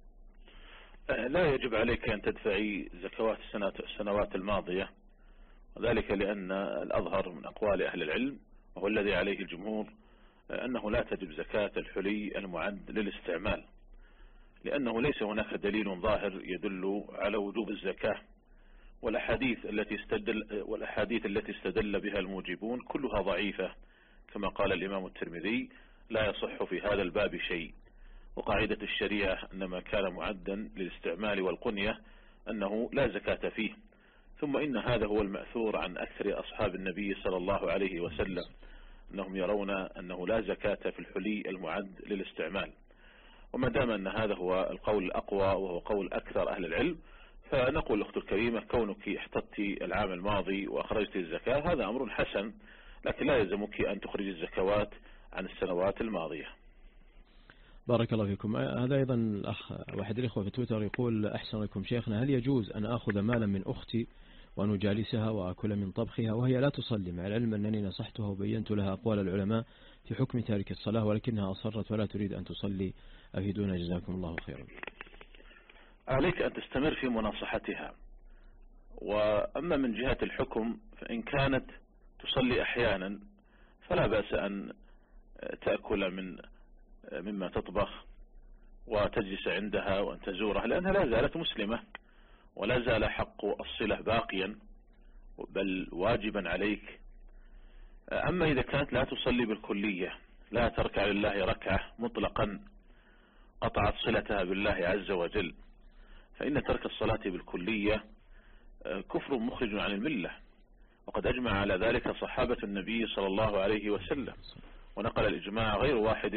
[SPEAKER 2] لا يجب عليك أن تدفعي زكوات السنوات الماضية، وذلك لأن الأظهر من أقوال أهل العلم وهو الذي عليه الجمهور أنه لا تجب زكاة الحلي المعد للاستعمال، لأنه ليس هناك دليل ظاهر يدل على وجوب الزكاة، والأحاديث التي استدل والأحاديث التي استدل بها الموجبون كلها ضعيفة، كما قال الإمام الترمذي لا يصح في هذا الباب شيء. وقاعدة الشريعة أن ما كان معدا للاستعمال والقنية أنه لا زكاة فيه. ثم إن هذا هو المأثور عن أكثر أصحاب النبي صلى الله عليه وسلم أنهم يرون أنه لا زكاة في الحلي المعد للاستعمال. وما دام أن هذا هو القول الأقوى وهو قول أكثر أهل العلم، فنقول أخت الكريمة كونك احتطت العام الماضي وأخرجت الزكاة هذا أمر حسن، لكن لا يلزمك أن تخرج الزكوات عن السنوات الماضية.
[SPEAKER 10] بارك الله فيكم. هذا أيضا الأخ واحد الإخوة في تويتر يقول أحسن لكم شيخنا، هل يجوز أن أخذ مالا من أختي وأن أجالسها وأكل من طبخها وهي لا تصلي، مع العلم أنني نصحتها وبينت لها أقوال العلماء في حكم تارك الصلاة، ولكنها أصرت ولا تريد أن تصلي، أفيدونا جزاكم الله خيرا.
[SPEAKER 2] عليك أن تستمر في مناصحتها. وأما من جهة الحكم فإن كانت تصلي أحيانا فلا بأس أن تأكل من مما تطبخ وتجلس عندها وأن تزورها، لأنها لا زالت مسلمة ولا زال حق الصلة باقيا بل واجبا عليك. أما إذا كانت لا تصلي بالكلية، لا تركع لله ركعة مطلقا، قطعت صلتها بالله عز وجل، فإن ترك الصلاة بالكلية كفر مخرج عن الملة، وقد أجمع على ذلك صحابة النبي صلى الله عليه وسلم، ونقل الإجماع غير واحد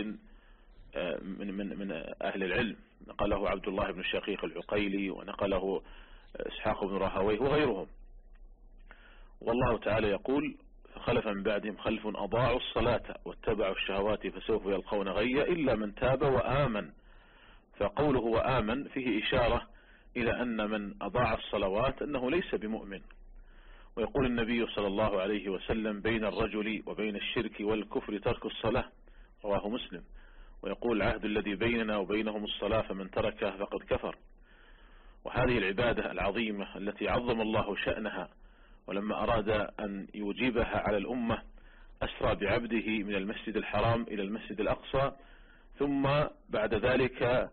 [SPEAKER 2] من من من أهل العلم، نقله عبد الله بن الشقيق العقيلي، ونقله إسحاق بن راهويه وغيرهم. والله تعالى يقول: فخلف من بعدهم خلف أضاعوا الصلاة واتبعوا الشهوات فسوف يلقون غيا إلا من تاب وآمن. فقوله وآمن فيه إشارة إلى أن من أضاع الصلوات أنه ليس بمؤمن. ويقول النبي صلى الله عليه وسلم: بين الرجل وبين الشرك والكفر ترك الصلاة، رواه مسلم. ويقول: العهد الذي بيننا وبينهم الصلاة فمن تركه فقد كفر. وهذه العبادة العظيمة التي عظم الله شأنها، ولما أراد أن يوجبها على الأمة أسرى بعبده من المسجد الحرام إلى المسجد الأقصى، ثم بعد ذلك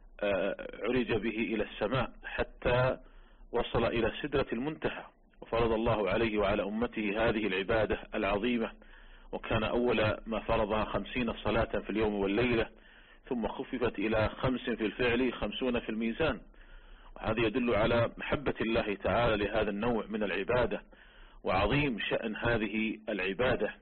[SPEAKER 2] عرج به إلى السماء حتى وصل إلى سدرة المنتهى، وفرض الله عليه وعلى أمته هذه العبادة العظيمة، وكان أول ما فرضها خمسين صلاة في اليوم والليلة، ثم خففت إلى خمس في الفعل خمسون في الميزان. وهذا يدل على محبة الله تعالى لهذا النوع من العبادة وعظيم شأن هذه العبادة.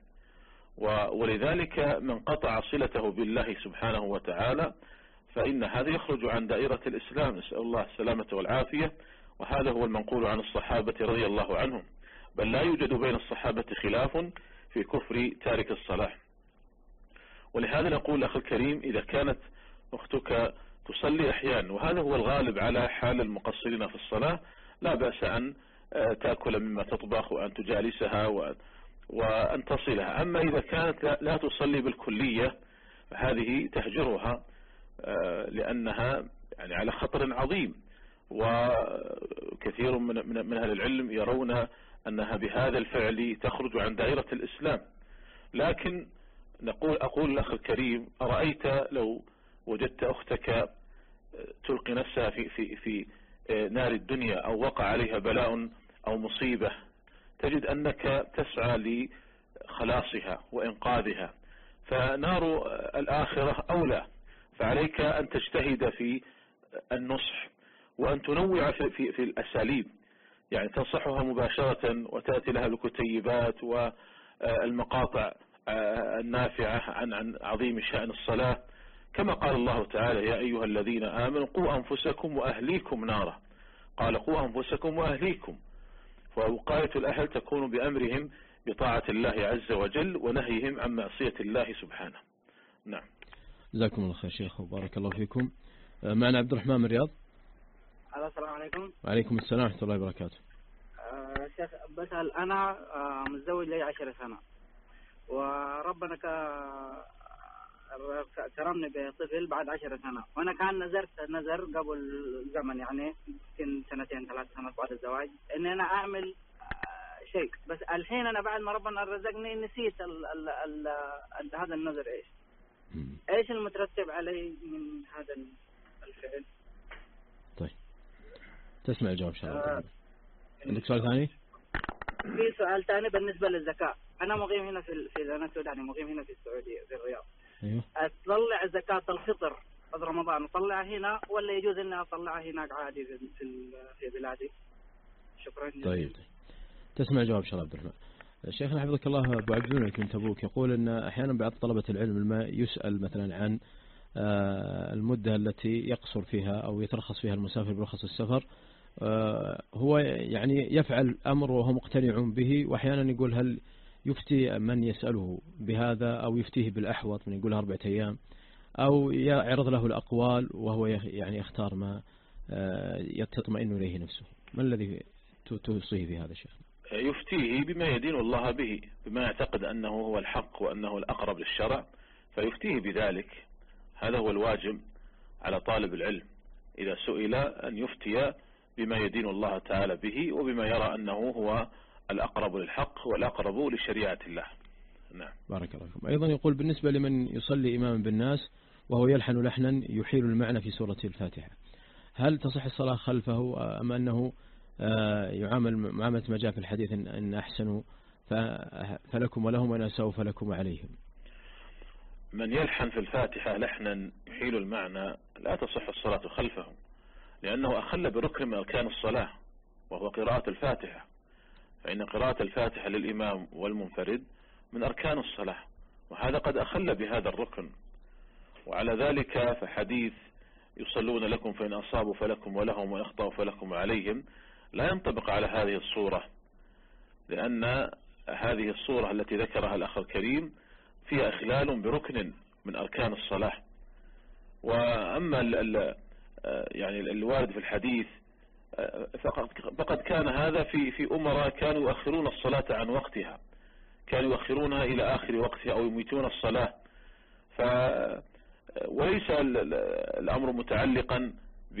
[SPEAKER 2] ولذلك من قطع صلته بالله سبحانه وتعالى فإن هذا يخرج عن دائرة الإسلام، نسأل الله السلامة والعافية. وهذا هو المنقول عن الصحابة رضي الله عنهم، بل لا يوجد بين الصحابة خلاف في كفر تارك الصلاة. ولهذا نقول أخي الكريم: إذا كانت أختك تصلي أحيانا، وهذا هو الغالب على حال المقصرين في الصلاة، لا بأس أن تأكل مما تطبخ وأن تجالسها وأن تصلها. أما إذا كانت لا تصلي بالكلية فهذه تهجرها، لأنها يعني على خطر عظيم. وكثير من من أهل العلم يرون أنها بهذا الفعل تخرج عن دائرة الإسلام. لكن نقول أقول الأخ الكريم: أرأيت لو وجدت أختك تلقي نفسها في في في نار الدنيا، أو وقع عليها بلاء أو مصيبة، تجد أنك تسعى لخلاصها وإنقاذها، فنار الآخرة أولى. فعليك أن تجتهد في النصح، وأن تنوع في, في, في الأساليب، يعني تنصحها مباشرة وتأتي لها بالكتيبات والمقاطع النافعة عن عن عظيم شأن الصلاة، كما قال الله تعالى: يا أيها الذين آمنوا قوا أنفسكم وأهليكم نارا. قال: قوا أنفسكم وأهليكم، فوقاية الأهل تكون بأمرهم بطاعة الله عز وجل ونهيهم عن معصية الله سبحانه. نعم.
[SPEAKER 10] جزاكم الله خير شيخ وبارك الله فيكم. معنا عبد الرحمن من الرياض.
[SPEAKER 13] السلام عليكم.
[SPEAKER 10] وعليكم السلام ورحمة الله وبركاته.
[SPEAKER 13] آه شيخ بسأل، أنا آه متزوج لي عشر سنة، وربنا كرمني بطفل بعد عشر سنة، وأنا كان نزرت نزر قبل زمن، يعني يمكن سنتين ثلاث سنوات بعد الزواج، إن أنا أعمل آه شيء، بس الحين أنا بعد ما ربنا رزقني نسيت ال ال ال ال هذا النذر. إيش إيش المترتب عليه من هذا الفعل؟
[SPEAKER 10] طيب تسمع الجواب إن شاء الله. آه عندك سؤال ثاني؟
[SPEAKER 13] في سؤال ثاني بالنسبة للزكاة. أنا مقيم هنا في في أنا سوداني، مقيم هنا في السعودية في الرياض.
[SPEAKER 10] أيوه.
[SPEAKER 13] أطلع زكاة الفطر بعد رمضان أطلعها هنا، ولا يجوز إني أطلعها هناك عادي في في في بلادي؟ شكرا جزيلا.
[SPEAKER 10] طيب تسمع الجواب إن شاء الله عبد الرحمن. شيخنا حفظك الله، أبو عبد الملك من تبوك يقول أن أحيانا بعض طلبة العلم لما يسأل مثلا عن المدة التي يقصر فيها أو يترخص فيها المسافر برخص السفر، هو يعني يفعل أمر وهو مقتنع به، وأحيانا يقول هل يفتي من يسأله بهذا أو يفتيه بالأحوط من يقولها أربعة أيام، أو يعرض له الأقوال وهو يعني يختار ما يتطمئن إليه نفسه. ما الذي توصيه في هذا الشيخ؟
[SPEAKER 2] يفتيه بما يدين الله به، بما يعتقد أنه هو الحق وأنه الأقرب للشرع، فيفتيه بذلك. هذا هو الواجب على طالب العلم إذا سئل أن يفتي بما يدين الله تعالى به، وبما يرى أنه هو الأقرب للحق والأقرب لشريعة الله. نعم.
[SPEAKER 10] بارك الله فيكم. أيضا يقول بالنسبة لمن يصلي إماما بالناس وهو يلحن لحنا يحيل المعنى في سورة الفاتحة، هل تصح الصلاة خلفه أم أنه يعامل معاملة ما جاء في الحديث إن أحسنوا فلكم ولهم وإن أساءوا فلكم عليهم؟
[SPEAKER 2] من يلحن في الفاتحة لحنا يحيل المعنى لا تصح الصلاة خلفه، لأنه أخل بركن من أركان الصلاة وهو قراءة الفاتحة، فإن قراءة الفاتحة للإمام والمنفرد من أركان الصلاة، وهذا قد أخل بهذا الركن. وعلى ذلك فحديث يصلون لكم فإن أصابوا فلكم ولهم ويخطأوا فلكم وعليهم لا ينطبق على هذه الصورة، لأن هذه الصورة التي ذكرها الأخ الكريم فيها إخلال بركن من أركان الصلاة. وأما ال ال يعني الوارد في الحديث فقد كان هذا في في أمراء كانوا يؤخرون الصلاة عن وقتها، كانوا يؤخرونها إلى آخر وقتها أو يميتون الصلاة. ف وليس الأمر متعلقا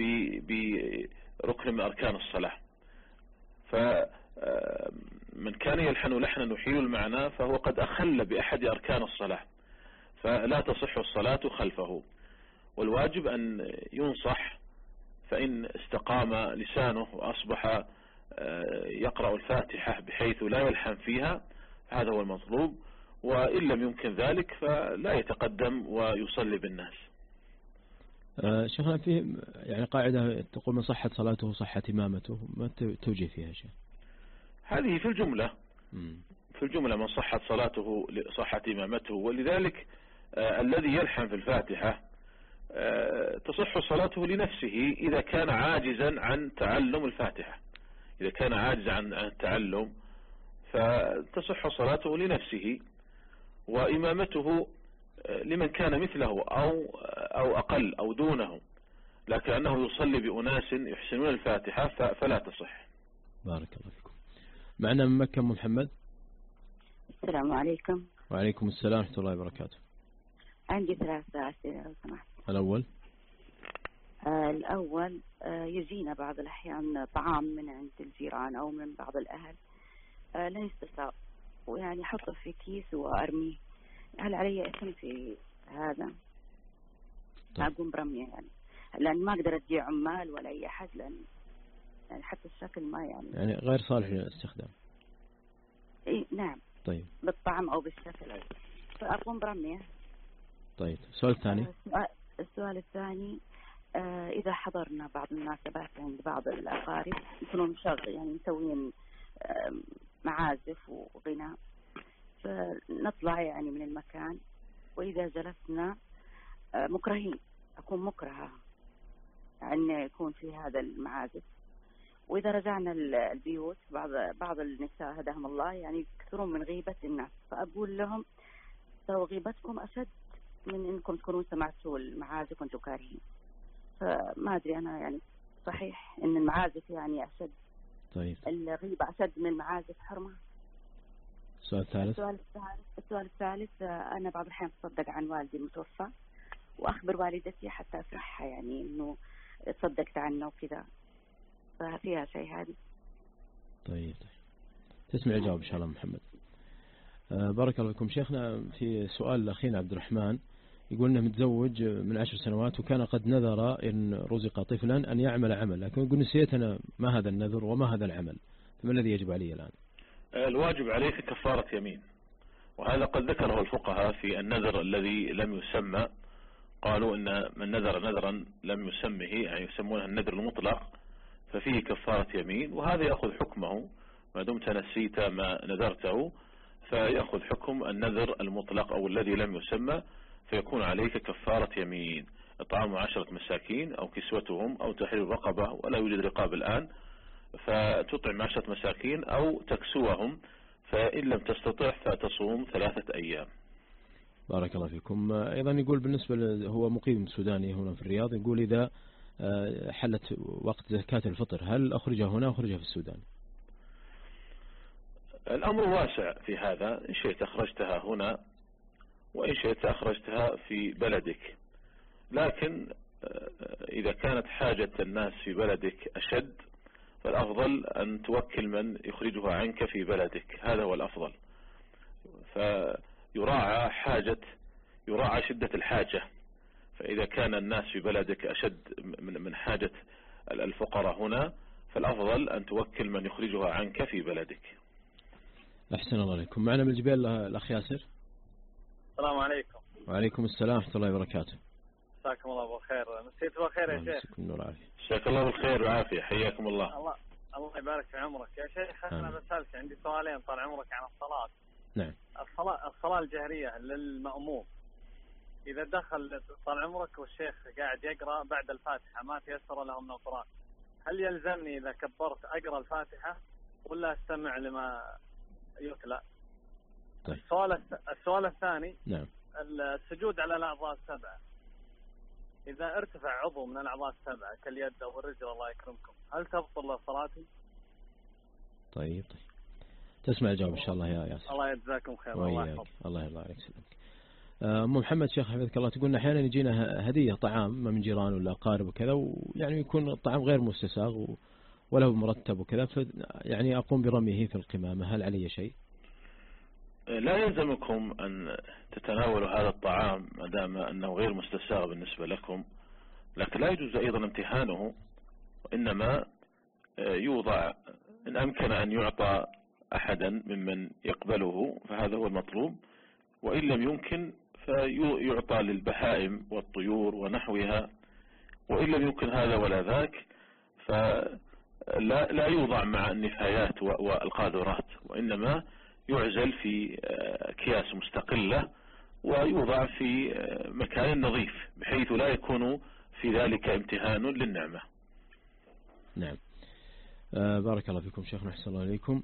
[SPEAKER 2] بركن من أركان الصلاة. فمن كان يلحن لحنا نحيل المعنى فهو قد أخل بأحد أركان الصلاة، فلا تصح الصلاة خلفه. والواجب أن ينصح، فإن استقام لسانه وأصبح يقرأ الفاتحة بحيث لا يلحن فيها هذا هو المطلوب، وإن لم يمكن ذلك فلا يتقدم ويصلي بالناس.
[SPEAKER 10] آه شيخنا فيه يعني قاعدة تقول من صحت صلاته صحت إمامته، ما توجه فيها شيء؟
[SPEAKER 2] هذه في الجملة
[SPEAKER 10] م.
[SPEAKER 2] في الجملة من صحت صلاته صحت إمامته. ولذلك آه الذي يلحن في الفاتحة آه تصح صلاته لنفسه إذا كان عاجزا عن تعلم الفاتحة، إذا كان عاجزا عن التعلم فتصح صلاته لنفسه، وإمامته لمن كان مثله أو أو أقل أو دونه، لكنه يصلي بأناس يحسنون الفاتحة فلا تصح.
[SPEAKER 10] بارك الله فيكم. معنا من مكة محمد.
[SPEAKER 14] السلام عليكم.
[SPEAKER 10] وعليكم السلام ورحمة الله وبركاته.
[SPEAKER 14] عندي ثلاثة أسئلة لو سمحت.
[SPEAKER 10] الأول
[SPEAKER 14] آه الأول آه يجينا بعض الأحيان طعام من عند الجيران أو من بعض الأهل آه لا يستساغ، ويعني حطه في كيس وأرميه، هل علي اسم في هذا؟
[SPEAKER 10] طيب.
[SPEAKER 14] أقوم برميه يعني، لأن ما أقدر أدي عمال ولا أي أحد، لأن يعني حتى الشكل ما يعني
[SPEAKER 10] يعني غير صالح للاستخدام.
[SPEAKER 14] إيه نعم.
[SPEAKER 10] طيب.
[SPEAKER 14] بالطعم أو بالشكل، فأقوم برميه.
[SPEAKER 10] طيب. السؤال الثاني.
[SPEAKER 14] آه السؤال الثاني آه إذا حضرنا بعض المناسبات عند بعض الأقارب يكونون مشغل يعني مسوين آه معازف وغناء، فنطلع يعني من المكان، وإذا جلسنا آه مكرهين، أكون مكرهة أن يكون في هذا المعازف. وإذا رجعنا البيوت بعض بعض النساء هداهم الله يعني يكثرون من غيبة الناس، فأقول لهم لو غيبتكم أشد من إنكم تكونون سمعتوا المعازف وأنتم كارهين. فما أدري أنا يعني صحيح إن المعازف يعني أشد.
[SPEAKER 10] طيب.
[SPEAKER 14] الغيبة أشد من المعازف حرمة.
[SPEAKER 10] السؤال الثالث.
[SPEAKER 14] السؤال الثالث السؤال الثالث أنا بعض الأحيان أتصدق عن والدي المتوفى، وأخبر والدتي حتى أفرحها يعني إنه تصدقت عنه وكذا، ففيها شيء هذه.
[SPEAKER 10] طيب. تسمع الجواب إن شاء الله محمد. آه بارك الله فيكم. شيخنا في سؤال لأخينا عبد الرحمن يقول إنه متزوج من عشر سنوات وكان قد نذر إن رزق طفلا أن يعمل عمل، لكن يقول نسيت أنا ما هذا النذر وما هذا العمل، فما الذي يجب علي الآن؟
[SPEAKER 2] الواجب عليك كفارة يمين، وهذا قد ذكره الفقهاء في النذر الذي لم يسمى. قالوا إن من نذر نذرا لم يسمه يعني يسمونها النذر المطلق ففيه كفارة يمين، وهذا يأخذ حكمه ما دمت نسيت ما نذرته، فيأخذ حكم النذر المطلق أو الذي لم يسمى، فيكون عليك كفارة يمين، إطعام عشرة مساكين أو كسوتهم أو تحرير رقبة، ولا يوجد رقاب الآن، فتطعم عشرة مساكين أو تكسوهم، فإن لم تستطع فتصوم ثلاثة أيام.
[SPEAKER 10] بارك الله فيكم. أيضا يقول بالنسبة هو مقيم سوداني هنا في الرياض، يقول إذا حلت وقت زكاة الفطر هل أخرجها هنا أو أخرجها في السودان؟
[SPEAKER 2] الأمر واسع في هذا، إن شئت أخرجتها هنا وإن شئت أخرجتها في بلدك، لكن إذا كانت حاجة الناس في بلدك أشد فالأفضل أن توكل من يخرجها عنك في بلدك، هذا هو الأفضل. فيراعى حاجة يراعى شدة الحاجة، فإذا كان الناس في بلدك أشد من حاجة الفقراء هنا فالأفضل أن توكل من يخرجها عنك في بلدك.
[SPEAKER 10] أحسن الله عليكم. معنا من الجبال الأخ ياسر.
[SPEAKER 15] السلام عليكم.
[SPEAKER 10] وعليكم السلام ورحمة الله وبركاته.
[SPEAKER 7] مساكم الله بالخير. مسيت بالخير يا شيخ.
[SPEAKER 2] مساك الله بالخير والعافية، حياكم الله.
[SPEAKER 7] الله الله يبارك في عمرك يا شيخ. أنا بسألك عندي سؤالين طال عمرك عن الصلاة.
[SPEAKER 10] نعم.
[SPEAKER 7] الصلاة الصلاة الجهرية للمأموم إذا دخل طال عمرك والشيخ قاعد يقرأ بعد الفاتحة ما تيسر له من القرآن، هل يلزمني إذا كبرت أقرأ الفاتحة ولا أستمع لما يتلى؟
[SPEAKER 10] طيب.
[SPEAKER 7] السؤال السؤال الثاني.
[SPEAKER 10] نعم.
[SPEAKER 7] السجود على الأعضاء السبعة، إذا ارتفع عضو من الأعضاء السبعة كاليد أو الرجل الله يكرمكم هل تبطل صلاتي؟
[SPEAKER 10] طيب طيب تسمع الجواب إن شاء الله يا ياسر.
[SPEAKER 7] الله يجزاكم خير. الله يحفظك.
[SPEAKER 10] الله يرضى عليك سلامك. أم محمد شيخ حفظك الله، تقولنا أحيانا يجينا هدية طعام من جيران ولا أقارب وكذا، ويعني يكون الطعام غير مستساغ وله مرتب وكذا، يعني أقوم برميه في القمامة، هل علي شيء؟
[SPEAKER 2] لا يلزمكم أن تتناولوا هذا الطعام ما دام أنه غير مستساغ بالنسبة لكم، لكن لا يجوز أيضا امتهانه، وإنما يوضع إن أمكن أن يعطى أحدا ممن يقبله فهذا هو المطلوب، وإن لم يمكن فيعطى للبهائم والطيور ونحوها، وإن لم يمكن هذا ولا ذاك فلا لا يوضع مع النفايات والقاذورات، وإنما يعزل في أكياس مستقلة ويوضع في مكان نظيف بحيث لا يكون في ذلك امتهان للنعمة.
[SPEAKER 10] نعم. آه بارك الله فيكم شيخنا، أحسن الله إليكم.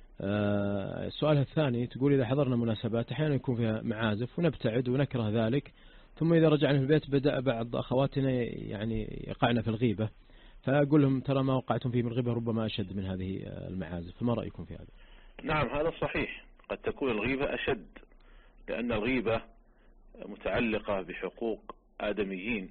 [SPEAKER 10] آه السؤال الثاني تقول إذا حضرنا مناسبات أحيانا يكون فيها معازف ونبتعد ونكره ذلك، ثم إذا رجعنا في البيت بدأ بعض أخواتنا يعني يقعنا في الغيبة، فأقول لهم ترى ما وقعتم فيه من الغيبة ربما أشد من هذه المعازف، فما رأيكم في هذا؟
[SPEAKER 2] نعم هذا صحيح، قد تكون الغيبة أشد لأن الغيبة متعلقة بحقوق آدميين،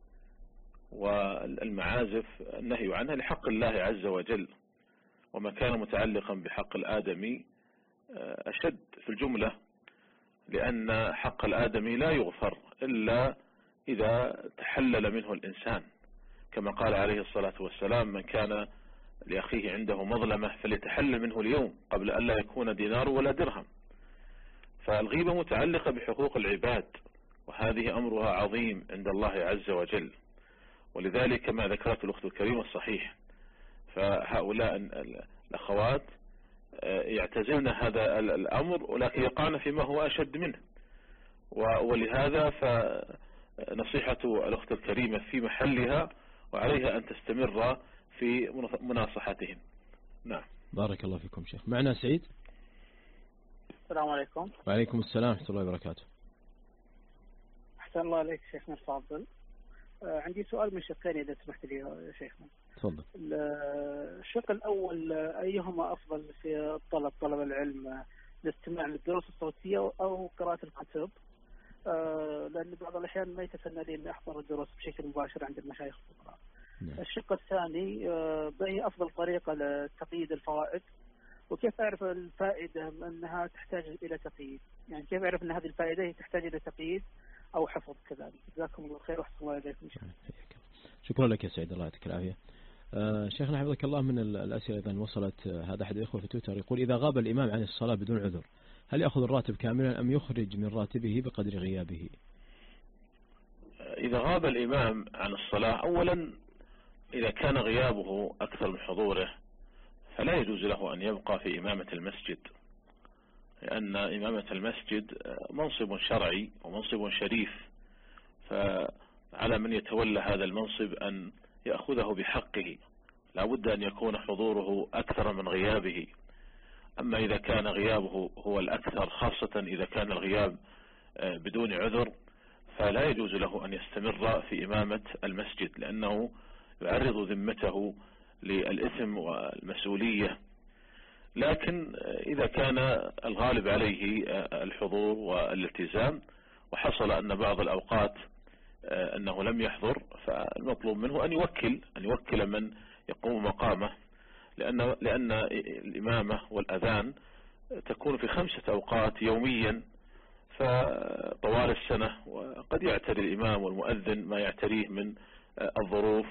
[SPEAKER 2] والمعازف النهي عنها لحق الله عز وجل، وما كان متعلقا بحق الآدمي أشد في الجملة، لأن حق الآدمي لا يغفر إلا إذا تحلل منه الإنسان، كما قال عليه الصلاة والسلام من كان لأخيه عنده مظلمة فليتحلل منه اليوم قبل أن لا يكون دينار ولا درهم. فالغيبة متعلقة بحقوق العباد، وهذه أمرها عظيم عند الله عز وجل، ولذلك ما ذكرته الأخت الكريمة الصحيح، فهؤلاء الأخوات يعتزلن هذا الأمر ولكن يقعن فيما هو أشد منه، ولهذا فنصيحة الأخت الكريمة في محلها، وعليها أن تستمر في مناصحتهم. نعم.
[SPEAKER 10] بارك الله فيكم شيخ. معنا سعيد.
[SPEAKER 15] السلام عليكم.
[SPEAKER 10] وعليكم السلام ورحمة الله وبركاته.
[SPEAKER 15] أحسن الله عليك شيخنا الفاضل. آه عندي سؤال من شقين إذا سمحت لي يا شيخنا.
[SPEAKER 10] تفضل.
[SPEAKER 15] الشق الأول أيهما أفضل في طلب طلب العلم، الاستماع للدروس الصوتية أو قراءة الكتب؟ آه لأن بعض الأحيان ما يتسنى لي أن أحضر الدروس بشكل مباشر عند المشايخ الفقراء. نعم. الشق الثاني آه ما هي أفضل طريقة لتقييد الفوائد، وكيف أعرف الفائدة أنها تحتاج إلى تقييد؟ يعني كيف أعرف أن هذه الفائدة تحتاج إلى تقييد أو حفظ كذلك؟ جزاكم الله خير وأحسن الله إليكم.
[SPEAKER 10] شكرا لك يا سعيد، الله يعطيك العافية. آه شيخنا حفظك الله، من الأسئلة إذا وصلت آه هذا أحد الإخوة في تويتر يقول إذا غاب الإمام عن الصلاة بدون عذر هل يأخذ الراتب كاملا أم يخرج من راتبه بقدر غيابه؟
[SPEAKER 2] إذا غاب الإمام عن الصلاة، أولا إذا كان غيابه أكثر من حضوره فلا يجوز له أن يبقى في إمامة المسجد، لأن إمامة المسجد منصب شرعي ومنصب شريف، فعلى من يتولى هذا المنصب أن يأخذه بحقه، لا بد أن يكون حضوره أكثر من غيابه. أما إذا كان غيابه هو الأكثر، خاصة إذا كان الغياب بدون عذر، فلا يجوز له أن يستمر في إمامة المسجد، لأنه يعرض ذمته للإثم والمسؤولية. لكن إذا كان الغالب عليه الحضور والالتزام وحصل أن بعض الأوقات أنه لم يحضر، فالمطلوب منه أن يوكل أن يوكل من يقوم مقامه، لأن لأن الإمامة والأذان تكون في خمسة أوقات يوميا فطوال السنة، وقد يعتري الإمام والمؤذن ما يعتريه من الظروف،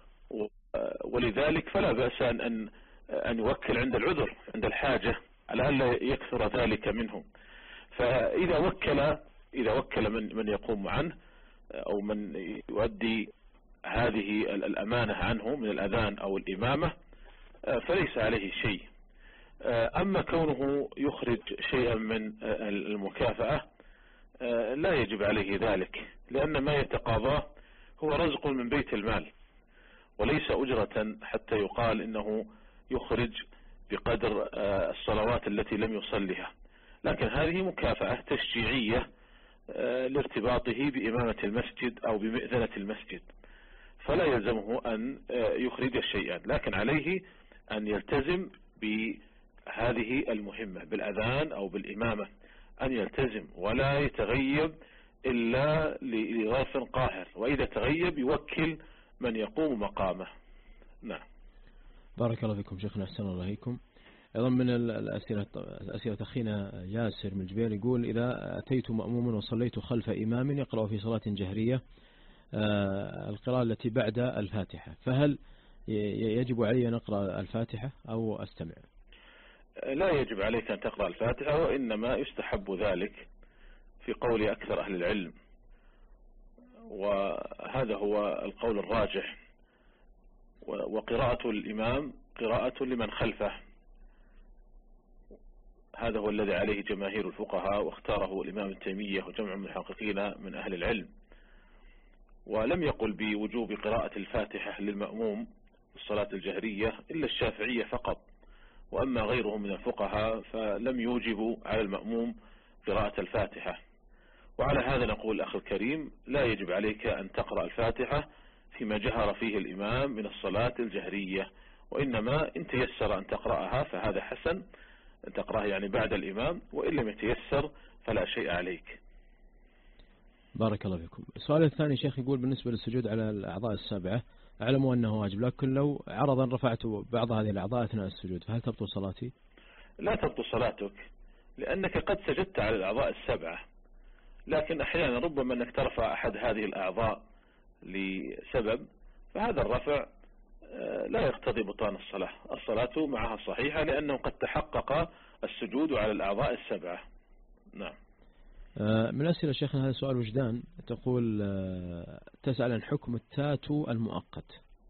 [SPEAKER 2] ولذلك فلا بأس أن أن يوكل عند العذر عند الحاجة على أن لا يكثر ذلك منه. فإذا وكل إذا وكل من من يقوم عنه أو من يؤدي هذه الأمانة عنه من الأذان أو الإمامة فليس عليه شيء. أما كونه يخرج شيئا من المكافأة لا يجب عليه ذلك، لأن ما يتقاضاه هو رزق من بيت المال وليس أجرة حتى يقال إنه يخرج بقدر الصلوات التي لم يصلها، لكن هذه مكافأة تشجيعية لارتباطه بإمامة المسجد أو بمئذنة المسجد، فلا يلزمه أن يخرج شيئا، لكن عليه أن يلتزم بهذه المهمة بالأذان أو بالإمامة، أن يلتزم ولا يتغيب إلا لغاف قاهر، وإذا تغيب يوكل من يقوم مقامه. نعم.
[SPEAKER 10] بارك الله فيكم شيخنا، أحسن الله إليكم. أيضا من الأسئلة أسئلة أخينا ياسر من الجبيل يقول: إذا أتيت مأموما وصليت خلف إمام يقرأ في صلاة جهرية القراءة التي بعد الفاتحة، فهل يجب علي أن أقرأ الفاتحة أو أستمع؟
[SPEAKER 2] لا يجب عليك أن تقرأ الفاتحة، وإنما يستحب ذلك في قول أكثر أهل العلم، وهذا هو القول الراجح. وقراءة الإمام قراءة لمن خلفه، هذا هو الذي عليه جماهير الفقهاء، واختاره الإمام ابن تيمية وجمع من المحققين من أهل العلم، ولم يقل بوجوب قراءة الفاتحة للمأموم في الصلاة الجهرية إلا الشافعية فقط، وأما غيرهم من الفقهاء فلم يوجبوا على المأموم قراءة الفاتحة. وعلى هذا نقول أخي الكريم: لا يجب عليك أن تقرأ الفاتحة فيما جهر فيه الإمام من الصلاة الجهرية، وإنما إن تيسر أن تقرأها فهذا حسن، أن تقرأها يعني بعد الإمام، وإن لم يتيسر فلا شيء عليك.
[SPEAKER 10] بارك الله فيكم. السؤال الثاني شيخ يقول: بالنسبة للسجود على الأعضاء السبعة أعلم أنه واجب، لكن لو عرضا رفعت بعض هذه الأعضاء أثناء السجود فهل تبطل صلاتي؟
[SPEAKER 2] لا تبطل صلاتك، لأنك قد سجدت على الأعضاء السبعة، لكن أحيانا ربما أنك ترفع أحد هذه الأعضاء لسبب، فهذا الرفع لا يقتضي بطلان الصلاة، الصلاة معها صحيحة لأنه قد تحقق السجود على الأعضاء السبعة. نعم.
[SPEAKER 10] من أسئلة شيخنا هذا سؤال وجدان، تقول تسأل عن حكم التاتو المؤقت.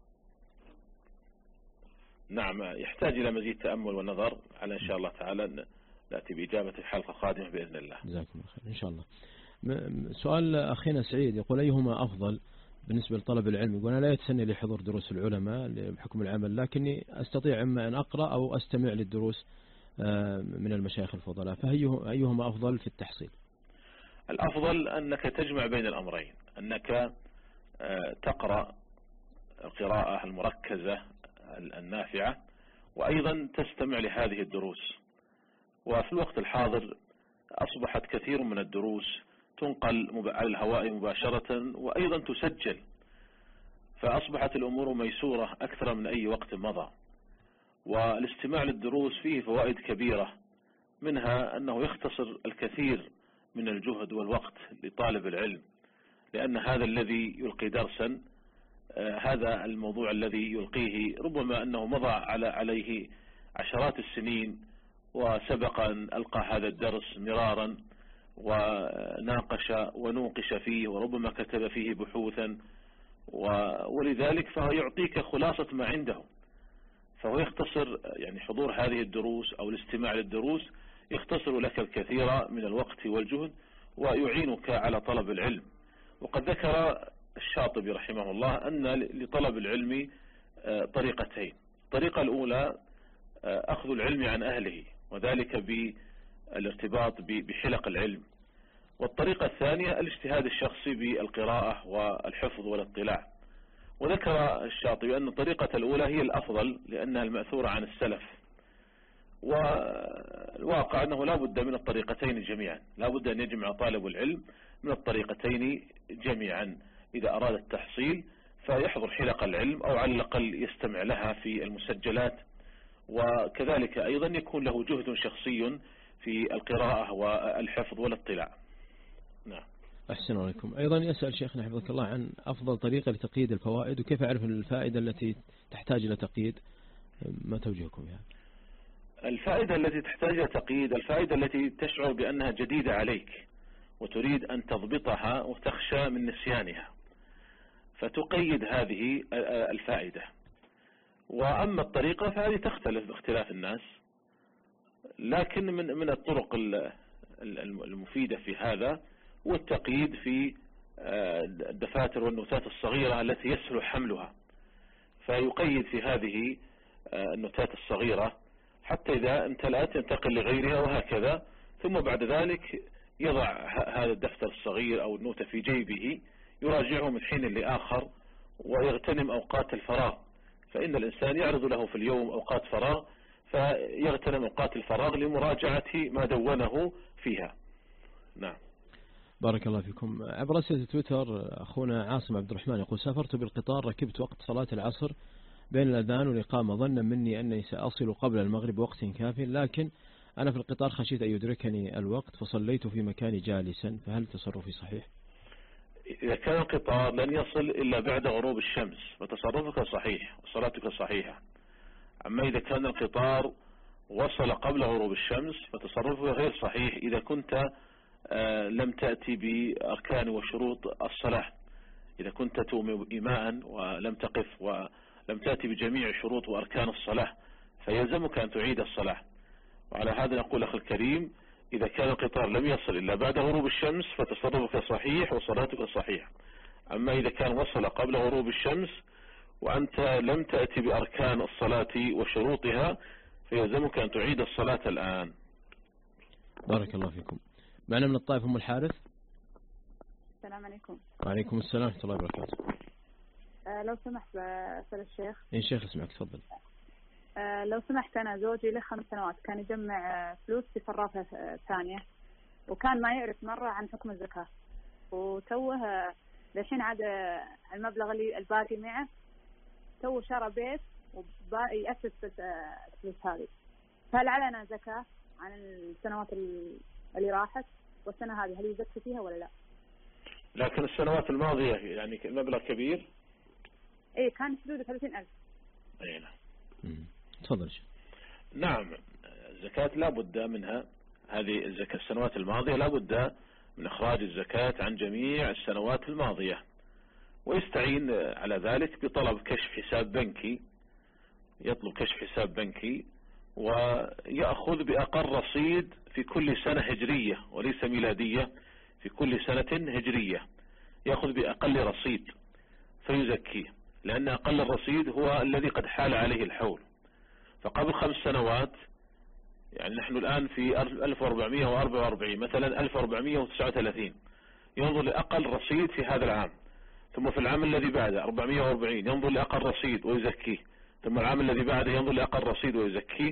[SPEAKER 2] نعم، يحتاج إلى مزيد تأمل ونظر، على إن شاء الله تعالى نأتي بإجابة في حلقة قادمة بإذن الله.
[SPEAKER 10] جزاكم الله خير إن شاء الله. سؤال أخينا سعيد يقول: أيهما أفضل بالنسبة لطلب العلم؟ يقول: أنا لا يتسنى لي حضور دروس العلماء بحكم العمل، لكني أستطيع إما أن أقرأ أو أستمع للدروس من المشايخ الفضلاء، فأيهما أفضل في التحصيل؟
[SPEAKER 2] الأفضل أنك تجمع بين الأمرين، أنك تقرأ القراءة المركزة النافعة، وأيضا تستمع لهذه الدروس. وفي الوقت الحاضر أصبحت كثير من الدروس تنقل على الهواء مباشرة وأيضا تسجل، فأصبحت الأمور ميسورة أكثر من أي وقت مضى. والاستماع للدروس فيه فوائد كبيرة، منها أنه يختصر الكثير من الجهد والوقت لطالب العلم، لأن هذا الذي يلقي درسا، هذا الموضوع الذي يلقيه ربما أنه مضى على عليه عشرات السنين، وسبق أن ألقى هذا الدرس مرارا وناقش ونوقش فيه، وربما كتب فيه بحوثا، ولذلك فهو يعطيك خلاصة ما عنده، فهو يختصر يعني حضور هذه الدروس أو الاستماع للدروس يختصر لك الكثير من الوقت والجهد ويعينك على طلب العلم. وقد ذكر الشاطبي رحمه الله أن لطلب العلم طريقتين: الطريقة الأولى أخذ العلم عن أهله، وذلك بالارتباط بحلق العلم، والطريقة الثانية الاجتهاد الشخصي بالقراءة والحفظ والاطلاع. وذكر الشاطبي أن الطريقة الأولى هي الأفضل لأنها المأثورة عن السلف، والواقع أنه لا بد من الطريقتين جميعا، لا بد أن يجمع طالب العلم من الطريقتين جميعا إذا أراد التحصيل، فيحضر حلق العلم أو على الأقل يستمع لها في المسجلات، وكذلك أيضا يكون له جهد شخصي في القراءة والحفظ والاطلاع. نعم.
[SPEAKER 10] أحسن عليكم. أيضا يسأل شيخنا حفظك الله عن أفضل طريقة لتقييد الفوائد، وكيف أعرف الفائدة التي تحتاج إلى تقييد، ما توجهكم يعني؟
[SPEAKER 2] الفائدة التي تحتاج إلى تقييد الفائدة التي تشعر بأنها جديدة عليك وتريد أن تضبطها وتخشى من نسيانها، فتقيد هذه الفائدة. وأما الطريقة فهذه تختلف باختلاف الناس، لكن من من الطرق المفيدة في هذا هو التقييد في الدفاتر والنوتات الصغيرة التي يسهل حملها، فيقيد في هذه النوتات الصغيرة حتى إذا امتلأت ينتقل لغيرها وهكذا، ثم بعد ذلك يضع هذا الدفتر الصغير أو النوتة في جيبه يراجعه من حين لآخر ويغتنم أوقات الفراغ، فإن الإنسان يعرض له في اليوم أوقات فراغ، فيغتنم أوقات الفراغ لمراجعة ما دونه فيها. نعم.
[SPEAKER 10] بارك الله فيكم. عبر رسالة تويتر أخونا عاصم عبد الرحمن يقول: سافرت بالقطار، ركبت وقت صلاة العصر بين الأذان والإقامة ظنا مني أني سأصل قبل المغرب وقت كاف، لكن أنا في القطار خشيت أن يدركني الوقت فصليت في مكاني جالسا، فهل تصرفي صحيح؟
[SPEAKER 2] إذا كان القطار لن يصل إلا بعد غروب الشمس فتصرفك صحيح وصلاتك صحيحة. أما إذا كان القطار وصل قبل غروب الشمس فتصرفك غير صحيح إذا كنت لم تأتي بأركان وشروط الصلاة. إذا كنت تؤمن إيماء ولم تقف ولم تأتي بجميع شروط وأركان الصلاة فيلزمك أن تعيد الصلاة. وعلى هذا نقول أخي الكريم: إذا كان القطار لم يصل إلا بعد غروب الشمس فتصرفك صحيح وصلاتك صحيحة. أما إذا كان وصل قبل غروب الشمس وأنت لم تأتي بأركان الصلاة وشروطها فيلزمك أن تعيد الصلاة الآن.
[SPEAKER 10] بارك الله فيكم. معنا من الطائف أم الحارث.
[SPEAKER 6] السلام عليكم.
[SPEAKER 10] وعليكم السلام ورحمة الله وبركاته.
[SPEAKER 6] أه لو سمحت بسأل الشيخ.
[SPEAKER 10] إن شيخ اسمعك تفضل.
[SPEAKER 6] أه لو سمحت، أنا زوجي له خمس سنوات كان يجمع فلوس في صرافة ثانية، وكان ما يعرف مرة عن حكم الزكاة، وتوه للحين عاد المبلغ اللي الباقي معه تو شرى بيت وباقي يأسس الفلوس هذه، فهل علينا زكاة عن السنوات اللي راحت والسنة هذه هل يزكي فيها ولا لا؟
[SPEAKER 2] لكن السنوات الماضية يعني مبلغ كبير.
[SPEAKER 6] ايه كان حدود ثلاثين ألف.
[SPEAKER 2] اي نعم.
[SPEAKER 10] تفضل.
[SPEAKER 2] نعم، الزكاة لا بد منها، هذه الزكاة السنوات الماضية لا بد من إخراج الزكاة عن جميع السنوات الماضية، ويستعين على ذلك بطلب كشف حساب بنكي، يطلب كشف حساب بنكي ويأخذ بأقل رصيد في كل سنة هجرية وليس ميلادية، في كل سنة هجرية يأخذ بأقل رصيد فيزكيه، لأن أقل الرصيد هو الذي قد حال عليه الحول. فقبل خمس سنوات يعني نحن الآن في ألف وأربعمائة وأربعة وأربعين مثلا ألف وأربعمائة وتسعة وثلاثين، ينظر لأقل رصيد في هذا العام، ثم في العام الذي بعده أربعمائة وأربعين ينظر لأقل رصيد ويزكيه، ثم العام الذي بعده ينظر لأقل رصيد ويزكيه،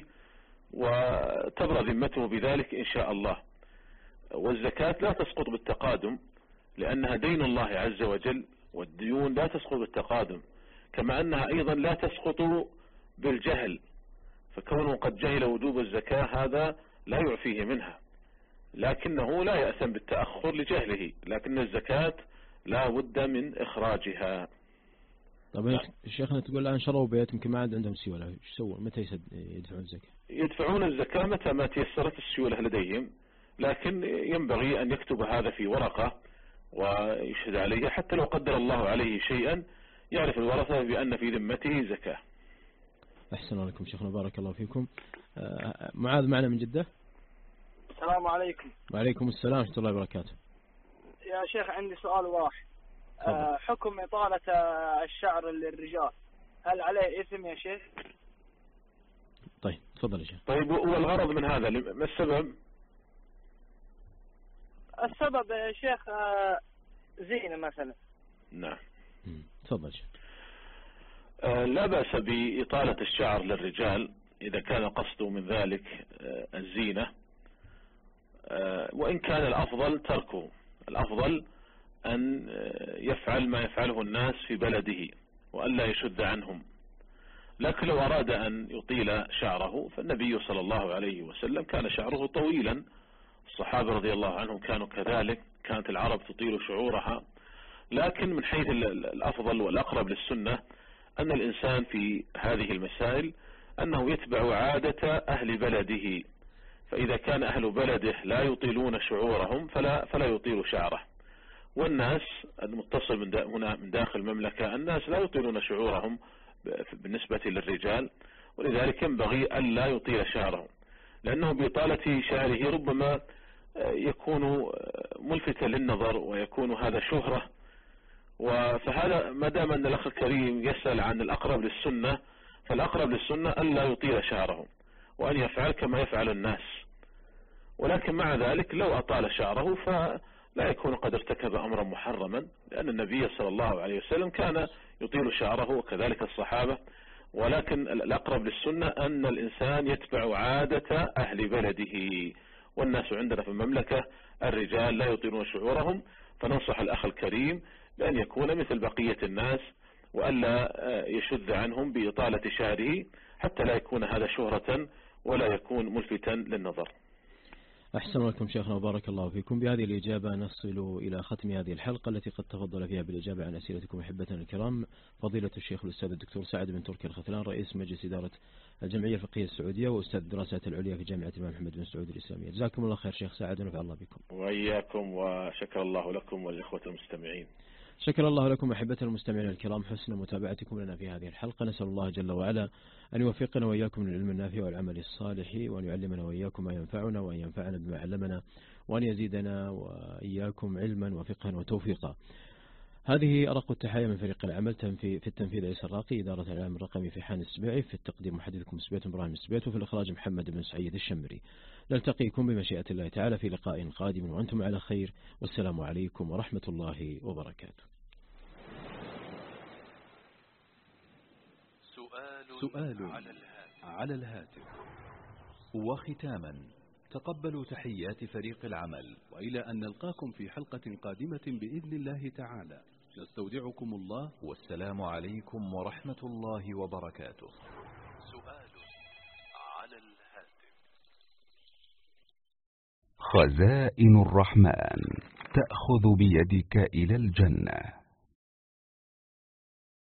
[SPEAKER 2] وتبرأ ذمته بذلك إن شاء الله. والزكاة لا تسقط بالتقادم لأنها دين الله عز وجل، والديون لا تسقط بالتقادم، كما أنها أيضا لا تسقط بالجهل، فكونه قد جهل وجوب الزكاة هذا لا يعفيه منها، لكنه لا يأثم بالتأخر لجهله، لكن الزكاة لا بد من إخراجها.
[SPEAKER 10] طيب الشيخنا تقول الآن شروا بيت يمكن ما عاد عندهم سيولة، ايش يسوون؟ متى يدفعون الزكاة؟
[SPEAKER 2] يدفعون الزكاة متى ما تيسرت السيولة لديهم، لكن ينبغي أن يكتب هذا في ورقة ويشهد عليه، حتى لو قدر الله عليه شيئا يعرف الورثة بأن في ذمته زكاة.
[SPEAKER 10] أحسن عليكم شيخنا، بارك الله فيكم. معاذ معنا من جدة.
[SPEAKER 16] السلام عليكم.
[SPEAKER 10] وعليكم السلام ورحمة الله وبركاته.
[SPEAKER 16] يا شيخ عندي سؤال واحد. أه حكم إطالة الشعر للرجال هل عليه إثم يا شيخ؟
[SPEAKER 10] طيب تفضل يا شيخ.
[SPEAKER 2] طيب والغرض من هذا ما السبب؟
[SPEAKER 16] السبب يا شيخ زينة مثلا.
[SPEAKER 2] نعم.
[SPEAKER 10] تفضل يا شيخ.
[SPEAKER 2] أه لا بأس بإطالة الشعر للرجال إذا كان قصده من ذلك أه الزينة، أه وإن كان الأفضل تركه، الأفضل أن يفعل ما يفعله الناس في بلده وألا يشد عنهم. لكن لو أراد أن يطيل شعره فالنبي صلى الله عليه وسلم كان شعره طويلا، الصحابة رضي الله عنهم كانوا كذلك، كانت العرب تطيل شعورها. لكن من حيث الأفضل والأقرب للسنة أن الإنسان في هذه المسائل أنه يتبع عادة أهل بلده، فإذا كان أهل بلده لا يطيلون شعورهم فلا, فلا يطيل شعره. والناس المتصل من هنا من داخل المملكة الناس لا يطيلون شعورهم بالنسبة للرجال، ولذلك ينبغي أن لا يطيل شعره، لأنه بإطالة شعره ربما يكون ملفتا للنظر ويكون هذا شهرة. فهذا ما دام أن الأخ الكريم يسأل عن الأقرب للسنة، فالأقرب للسنة أن لا يطيل شعره وأن يفعل كما يفعل الناس. ولكن مع ذلك لو أطال شعره فلا يكون قد ارتكب أمرا محرما، لأن النبي صلى الله عليه وسلم كان يطيل شعره وكذلك الصحابة. ولكن الأقرب للسنة أن الإنسان يتبع عادة أهل بلده، والناس عندنا في المملكة الرجال لا يطيلون شعورهم، فننصح الأخ الكريم بأن يكون مثل بقية الناس وألا يشد عنهم بإطالة شعره حتى لا يكون هذا شهرة ولا يكون ملفتا للنظر.
[SPEAKER 10] أحسن لكم شيخنا وبارك الله فيكم. بهذه الإجابة نصل إلى ختم هذه الحلقة التي قد تفضل فيها بالإجابة عن أسئلتكم أحبتنا الكرام فضيلة الشيخ الأستاذ الدكتور سعد بن تركي الختلان، رئيس مجلس إدارة الجمعية الفقهية السعودية وأستاذ الدراسات العليا في جامعة الإمام محمد بن سعود الإسلامية. جزاكم الله خير شيخ سعد ونفع الله بكم.
[SPEAKER 2] وإياكم، وشكر الله لكم والإخوة المستمعين.
[SPEAKER 10] شكر الله لكم أحبتنا المستمعين الكرام حسن متابعتكم لنا في هذه الحلقة. نسأل الله جل وعلا أن يوفقنا وإياكم للعلم النافع والعمل الصالح، وأن يعلمنا وإياكم ما ينفعنا، وأن ينفعنا بما علمنا، وأن يزيدنا وإياكم علما وفقها وتوفيقا. هذه أرق التحايا من فريق العمل في التنفيذ عيسى الراقي، إدارة الإعلام الرقمي في حان السبيعي، في التقديم محدثكم سبيت إبراهيم السبيت، وفي الإخراج محمد بن سعيد الشمري. نلتقيكم بمشيئة الله تعالى في لقاء قادم وأنتم على خير، والسلام عليكم ورحمة الله وبركاته.
[SPEAKER 4] سؤال على الهاتف. وختاما تقبلوا تحيات فريق العمل، وإلى أن نلقاكم في حلقة قادمة بإذن الله تعالى، نستودعكم الله والسلام عليكم ورحمة الله وبركاته. سؤال على الهاتف.
[SPEAKER 17] خزائن الرحمن تأخذ بيدك إلى الجنة.